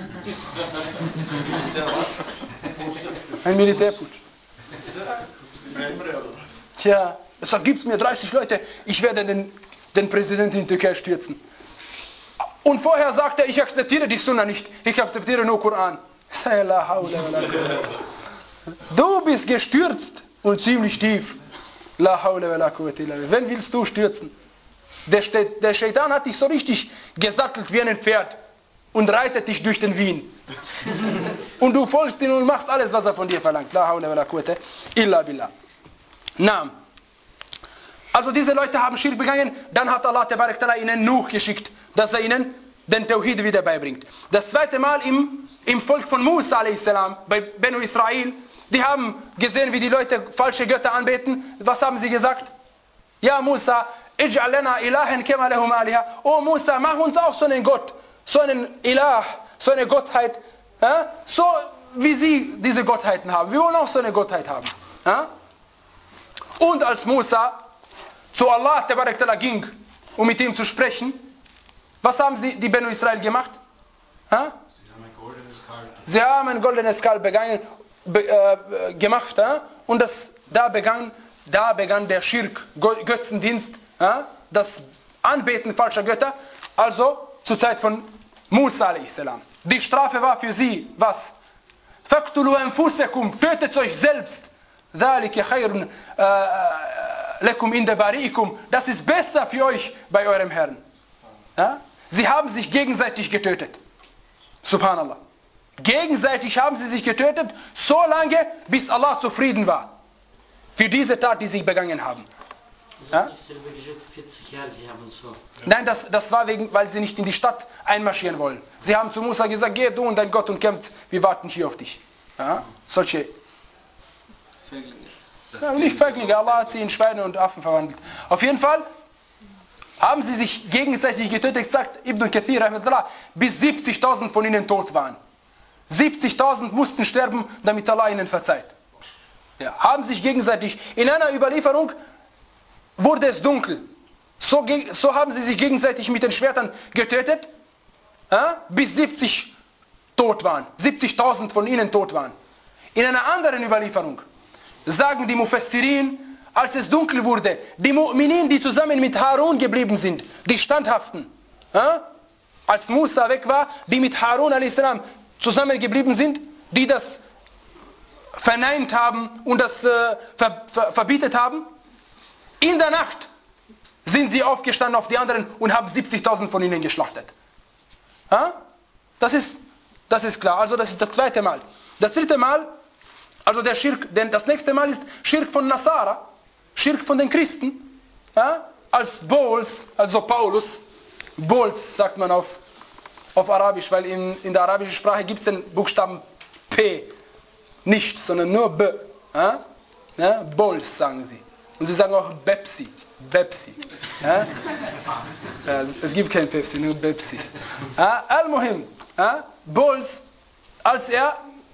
Ein Militärputsch. Tja, er sagt, gib's mir dreißig Leute, ich werde den, den Präsidenten in Türkei stürzen. Und vorher sagt er, ich akzeptiere die Sunna nicht, ich akzeptiere nur Koran. Du bist gestürzt und ziemlich tief. La hawla wa la quwwata illa billah. Wen willst du stürzen? Der, der Shaitan hat dich so richtig gesattelt wie ein Pferd und reitet dich durch den Wien. Und du folgst ihn und machst alles, was er von dir verlangt. La hawla wa la quwwata illa billah. Naam. Also diese Leute haben Schirk begangen, dann hat Allah Tabarak Ta'ala ihnen Nuh geschickt, dass er ihnen den Tawhid wieder beibringt. Das zweite Mal im, im Volk von Musa a s. bei Benu Israel, die haben gesehen, wie die Leute falsche Götter anbeten. Was haben sie gesagt? Ja Musa, ij'al lana ilahan kama lahum aliha. Oh Musa, mach uns auch so einen Gott, so einen Ilah, so eine Gottheit, ja? So wie sie diese Gottheiten haben. Wir wollen auch so eine Gottheit haben. Ja? Und als Musa zu Allah Tabarak Ta'ala ging, um mit ihm zu sprechen, was haben sie, die Benu Israel gemacht? Ha? Sie haben ein goldenes Kalb begangen, be, äh, gemacht, ja? Und das, da, begann, da begann der Schirk, Götzendienst, ja? Das Anbeten falscher Götter, also zur Zeit von Musa a s. Die Strafe war für sie, was? Faqtulu anfusakum, tötet euch selbst. Dhalika khayrun lakum inda bari'ikum. Das ist besser für euch bei eurem Herrn. Ja? Sie haben sich gegenseitig getötet. Subhanallah. Gegenseitig haben sie sich getötet, so lange, bis Allah zufrieden war. Für diese Tat, die sie begangen haben. Ja? vierzig Jahre, sie haben so. Nein, das, das war wegen, weil sie nicht in die Stadt einmarschieren wollen. Sie haben zu Musa gesagt, geh du und dein Gott und kämpft, wir warten hier auf dich. Ja? Solche Fäglinge. Ja, nicht Fäglinge, Allah hat sie in Schweine und Affen verwandelt. Auf jeden Fall haben sie sich gegenseitig getötet, sagt Ibn Kathir, bis siebzigtausend von ihnen tot waren. siebzigtausend mussten sterben, damit Allah ihnen verzeiht. Ja, haben sich gegenseitig, in einer Überlieferung wurde es dunkel. So, so haben sie sich gegenseitig mit den Schwertern getötet, ja, bis siebzig tot waren. siebzigtausend von ihnen tot waren. In einer anderen Überlieferung sagen die Mufassirin, als es dunkel wurde, die Mu'minin, die zusammen mit Harun geblieben sind, die standhaften, ja, als Musa weg war, die mit Harun a s. zusammen geblieben sind, die das verneint haben und das äh, ver, ver, verbietet haben, in der Nacht sind sie aufgestanden auf die anderen und haben siebzigtausend von ihnen geschlachtet. Ja? Das ist, das ist klar, also das ist das zweite Mal. Das dritte Mal, also der Schirk, denn das nächste Mal ist Schirk von Nasara, Schirk von den Christen, ja? Als Bols, also Paulus, Bols sagt man auf, auf Arabisch, weil in, in der arabischen Sprache gibt es den Buchstaben P nicht, sondern nur B. Ja? Ja? Bols sagen sie. Und sie sagen auch Pepsi. Pepsi. Ja? Ja, es gibt kein Pepsi, nur Pepsi. Ja? Al-Muhim. Ja? Bols, als er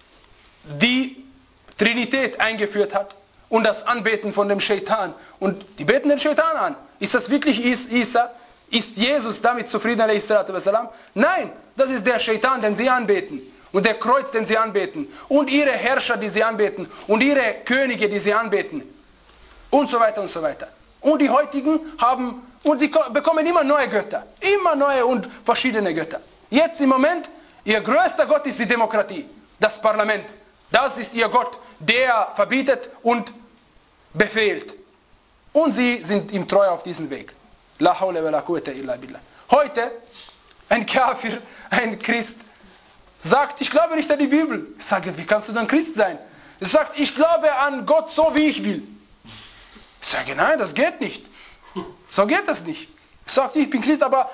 die Trinität eingeführt hat und das Anbeten von dem Shaitan. Und die beten den Shaitan an. Ist das wirklich Isa? Ist Jesus damit zufrieden? Nein, das ist der Shaitan, den sie anbeten. Und der Kreuz, den sie anbeten. Und ihre Herrscher, die sie anbeten. Und ihre Könige, die sie anbeten. Und so weiter und so weiter. Und die heutigen haben, und sie bekommen immer neue Götter. Immer neue und verschiedene Götter. Jetzt im Moment, ihr größter Gott ist die Demokratie. Das Parlament. Das ist ihr Gott, der verbietet und befehlt. Und sie sind ihm treu auf diesem Weg. La hawla wa la quwwata illa billah. Heute, ein Kafir, ein Christ, sagt, ich glaube nicht an die Bibel. Ich sage, wie kannst du dann Christ sein? Er sagt, ich glaube an Gott so, wie ich will. Ich sage, nein, das geht nicht. So geht das nicht. Ich sage, ich bin Christ, aber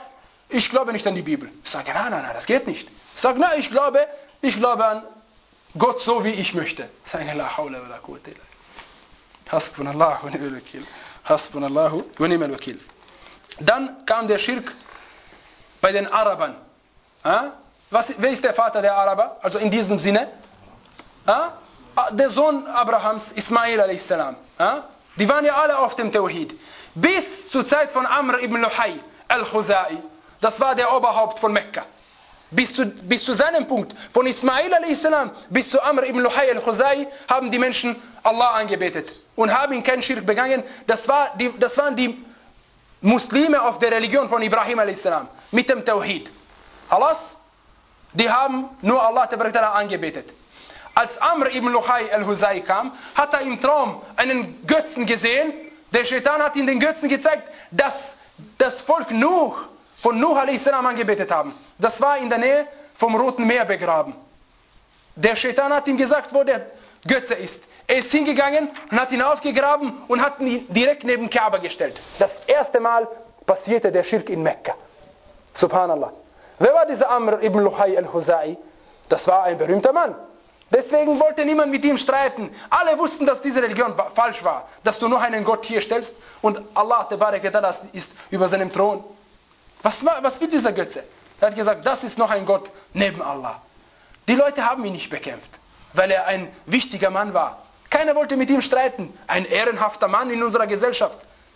ich glaube nicht an die Bibel. Ich sage, nein, nein, nein, das geht nicht. Ich sage, nein, ich glaube, ich glaube an Gott so, wie ich möchte. Ich sage, la hawla wa la quwwata illa billah. Hasbunallahu wa ni'mal wakil. Hasbunallahu wa ni'mal wakil. Dann kam der Schirk bei den Arabern. Ja? Was, wer ist der Vater der Araber? Also in diesem Sinne? Ja? Der Sohn Abrahams, Ismail a s. Ja? Die waren ja alle auf dem Tawhid. Bis zur Zeit von Amr ibn Luhay al-Khuzai. Das war der Oberhaupt von Mekka. Bis zu, bis zu seinem Punkt, von Ismail a s. bis zu Amr ibn Luhay al-Khuzai, haben die Menschen Allah angebetet. Und haben keinen Schirk begangen. Das, war die, das waren die Muslime auf der Religion von Ibrahim a s. Mit dem Tawhid. Allahs, die haben nur Allah angebetet. Als Amr ibn Luhay al-Khuzai kam, hat er im Traum einen Götzen gesehen. Der Shaitan hat ihm den Götzen gezeigt, dass das Volk Nuh von Nuh a s. angebetet haben. Das war in der Nähe vom Roten Meer begraben. Der Shaitan hat ihm gesagt, wo der Götze ist. Er ist hingegangen und hat ihn aufgegraben und hat ihn direkt neben Kaaba gestellt. Das erste Mal passierte der Schirk in Mekka. Subhanallah. Wer war dieser Amr ibn Luhay al-Khuzai? Das war ein berühmter Mann. Deswegen wollte niemand mit ihm streiten. Alle wussten, dass diese Religion falsch war. Dass du nur einen Gott hier stellst und Allah ist über seinem Thron. Was, was will dieser Götze? Er hat gesagt, das ist noch ein Gott neben Allah. Die Leute haben ihn nicht bekämpft, weil er ein wichtiger Mann war. Keiner wollte mit ihm streiten. Ein ehrenhafter Mann in unserer Gesellschaft.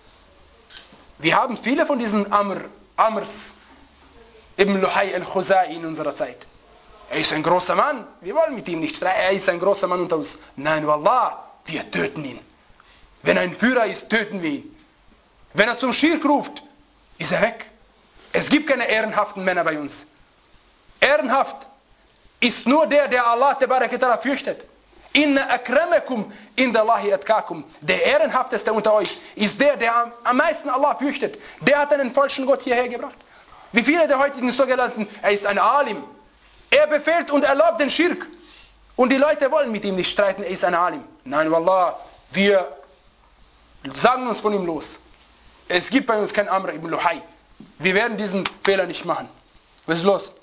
Wir haben viele von diesen Amr, Amrs ibn Luhay al-Khuzai in unserer Zeit. Er ist ein großer Mann. Wir wollen mit ihm nicht streiten. Er ist ein großer Mann unter uns. Nein, Wallah, wir töten ihn. Wenn er ein Führer ist, töten wir ihn. Wenn er zum Schirk ruft, ist er weg. Es gibt keine ehrenhaften Männer bei uns. Ehrenhaft ist nur der, der Allah fürchtet. Inna akramakum indallahi atqakum. Der ehrenhafteste unter euch ist der, der am meisten Allah fürchtet. Der hat einen falschen Gott hierher gebracht. Wie viele der heutigen sogenannten, er ist ein Alim. Er befehlt und erlaubt den Schirk. Und die Leute wollen mit ihm nicht streiten, er ist ein Alim. Nein, Wallah, wir sagen uns von ihm los. Es gibt bei uns kein Amr ibn Luhay. Wir werden diesen Fehler nicht machen. Was ist los?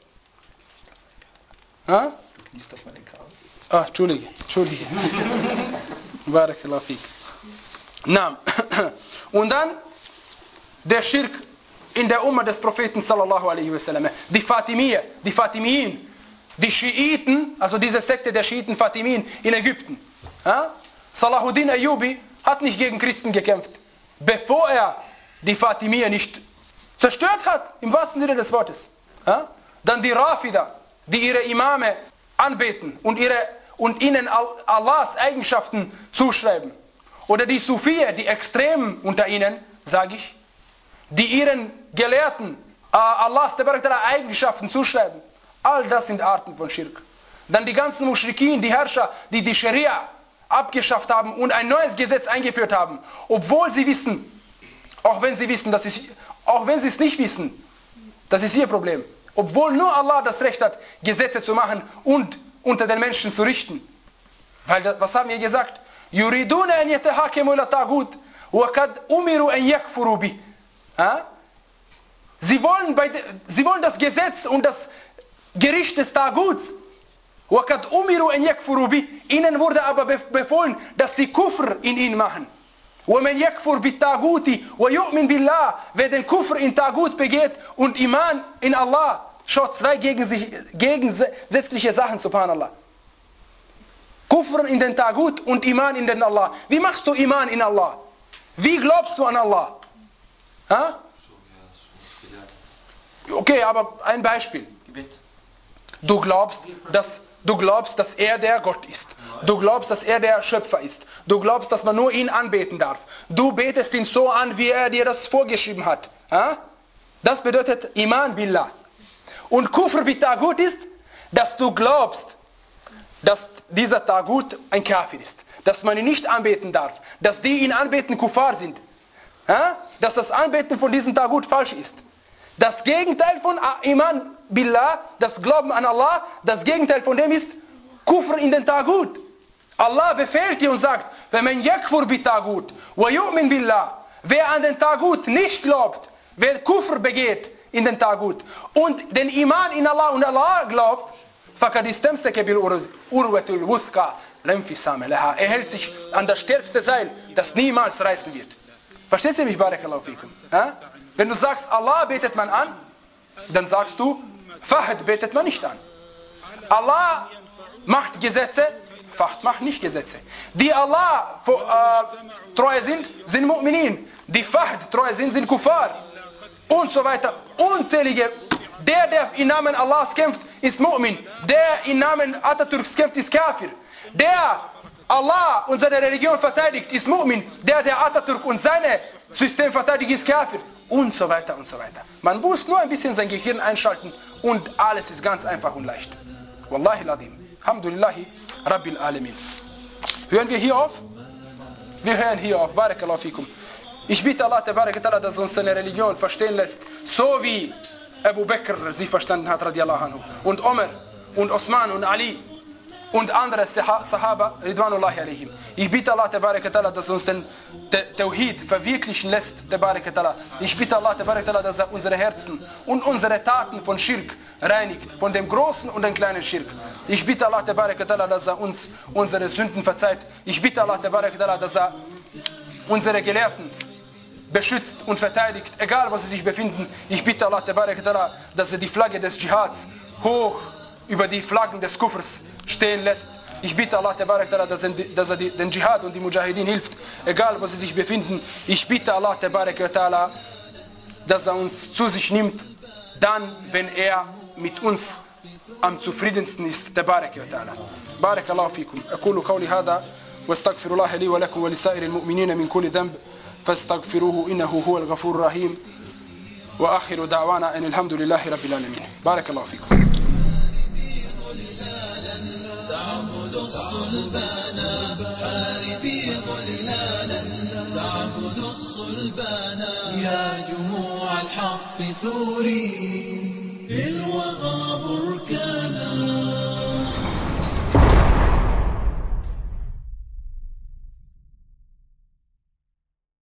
Ha? Du kniest auf meinen Kabel. Ah, Entschuldige, Entschuldige. Barakallahu fik. Na, und dann der Schirk in der Umma des Propheten sallallahu alaihi wasallam. Die Fatimiyya, die Fatimiyin, die Schiiten, also diese Sekte der Schiiten Fatimiyin in Ägypten. Ja? Salahuddin Ayyubi hat nicht gegen Christen gekämpft, bevor er die Fatimiyya nicht zerstört hat, im wahrsten Sinne des Wortes. Ja? Dann die Rafida, die ihre Imame anbeten und, ihre, und ihnen Allahs Eigenschaften zuschreiben. Oder die Sufiye, die Extremen unter ihnen, sage ich, die ihren Gelehrten äh, Allahs Eigenschaften zuschreiben. All das sind Arten von Schirk. Dann die ganzen Muschrikin, die Herrscher, die die Scharia abgeschafft haben und ein neues Gesetz eingeführt haben, obwohl sie wissen, auch wenn sie wissen, dass sie, auch wenn sie es nicht wissen, das ist ihr Problem. Obwohl nur Allah das Recht hat, Gesetze zu machen und unter den Menschen zu richten. Weil, das, was haben wir gesagt? Yuriduna an yatahakimu ila tagut wa kad umiru an yakfuru bi. Sie wollen, bei de, sie wollen das Gesetz und das Gericht des Taguts. Wa kad umiru an yakfuru bi. Ihnen wurde aber befohlen, dass sie Kufr in ihn machen. وَمَنْ يَكْفُرْ بِالتَّاغُوتِ وَيُؤْمِنْ بِاللَّهِ. Wer den Kufr in Tagut begeht und Iman in Allah, schaut zwei gegen sich, gegensätzliche Sachen, subhanallah. Kufr in den Tagut und Iman in den Allah. Wie machst du Iman in Allah? Wie glaubst du an Allah? Ha? Okay, aber ein Beispiel. Du glaubst, dass... Du glaubst, dass er der Gott ist. Du glaubst, dass er der Schöpfer ist. Du glaubst, dass man nur ihn anbeten darf. Du betest ihn so an, wie er dir das vorgeschrieben hat. Das bedeutet Iman Billah. Und Kufr bi Tagut ist, dass du glaubst, dass dieser Tagut ein Kafir ist. Dass man ihn nicht anbeten darf. Dass die ihn anbeten Kuffar sind. Dass das Anbeten von diesem Tagut falsch ist. Das Gegenteil von Iman Billah, das Glauben an Allah, das Gegenteil von dem ist Kufr in den Tagut. Allah befehlt dir und sagt, wenn man yakfur bi Tagut wa yu'min billah, wer an den Tagut nicht glaubt, wer Kufr begeht in den Tagut und den Iman in Allah und Allah glaubt, فَقَدْ اسْتَمْسَكَ بِالْعُرْوَةِ الْوُثْقَى لَا انْفِصَامَ لَهَا. Er hält sich an das stärkste Seil, das niemals reißen wird. Versteht ihr mich, Barakallahu fikum? Ja? Wenn du sagst, Allah betet man an, dann sagst du, Fahd betet man nicht an. Allah macht Gesetze, Fahd macht nicht Gesetze. Die Allah äh, treu sind, sind Mu'minin. Die Fahd treu sind, sind Kuffar. Und so weiter. Unzählige. Der, der im Namen Allahs kämpft, ist Mu'min. Der im Namen Atatürks kämpft, ist Kafir. Der Allah und seine Religion verteidigt, ist Mu'min. Der, der Atatürk und sein System verteidigt, ist Kafir. Und so weiter und so weiter. Man muss nur ein bisschen sein Gehirn einschalten und alles ist ganz einfach und leicht. Wallahi ladim. Alhamdulillahi Rabbil Alamin. Hören wir hier auf? Wir hören hier auf. Barakallahu fikum. Ich bitte Allah, dass er uns seine Religion verstehen lässt, so wie Abu Bakr sie verstanden hat, radiallahu anhu, und Omar und Osman und Ali und andere Sahaba, ridwanullahi alaihim. Ich bitte Allah, dass er uns den Tawhid verwirklichen lässt, ich bitte Allah, dass er unsere Herzen und unsere Taten von Schirk reinigt, von dem großen und dem kleinen Schirk. Ich bitte Allah, dass er uns unsere Sünden verzeiht. Ich bitte Allah, dass er unsere Gelehrten beschützt und verteidigt, egal wo sie sich befinden. Ich bitte Allah, dass er die Flagge des Dschihads hoch über die Flaggen des Kufrs stehen lässt. Ich bitte Allah, dass er den Dschihad und die Mujahideen hilft, egal wo sie sich befinden. Ich bitte Allah, dass er uns zu sich nimmt, dann, wenn er mit uns am zufriedensten ist. Barakallahu fikum. Aqulu qawli hada wa astaghfirullah li wa lakum wa li sa'iril mu'minina min kulli dhanb فاستغفروه إنه هو الغفور الرحيم وآخر دعوانا أن الحمد لله رب العالمين. بارك الله فيكم. تعبد الصلبان حاربي ظلالا تعبد الصلبان يا جموع الحق ثوري في الوغى بركان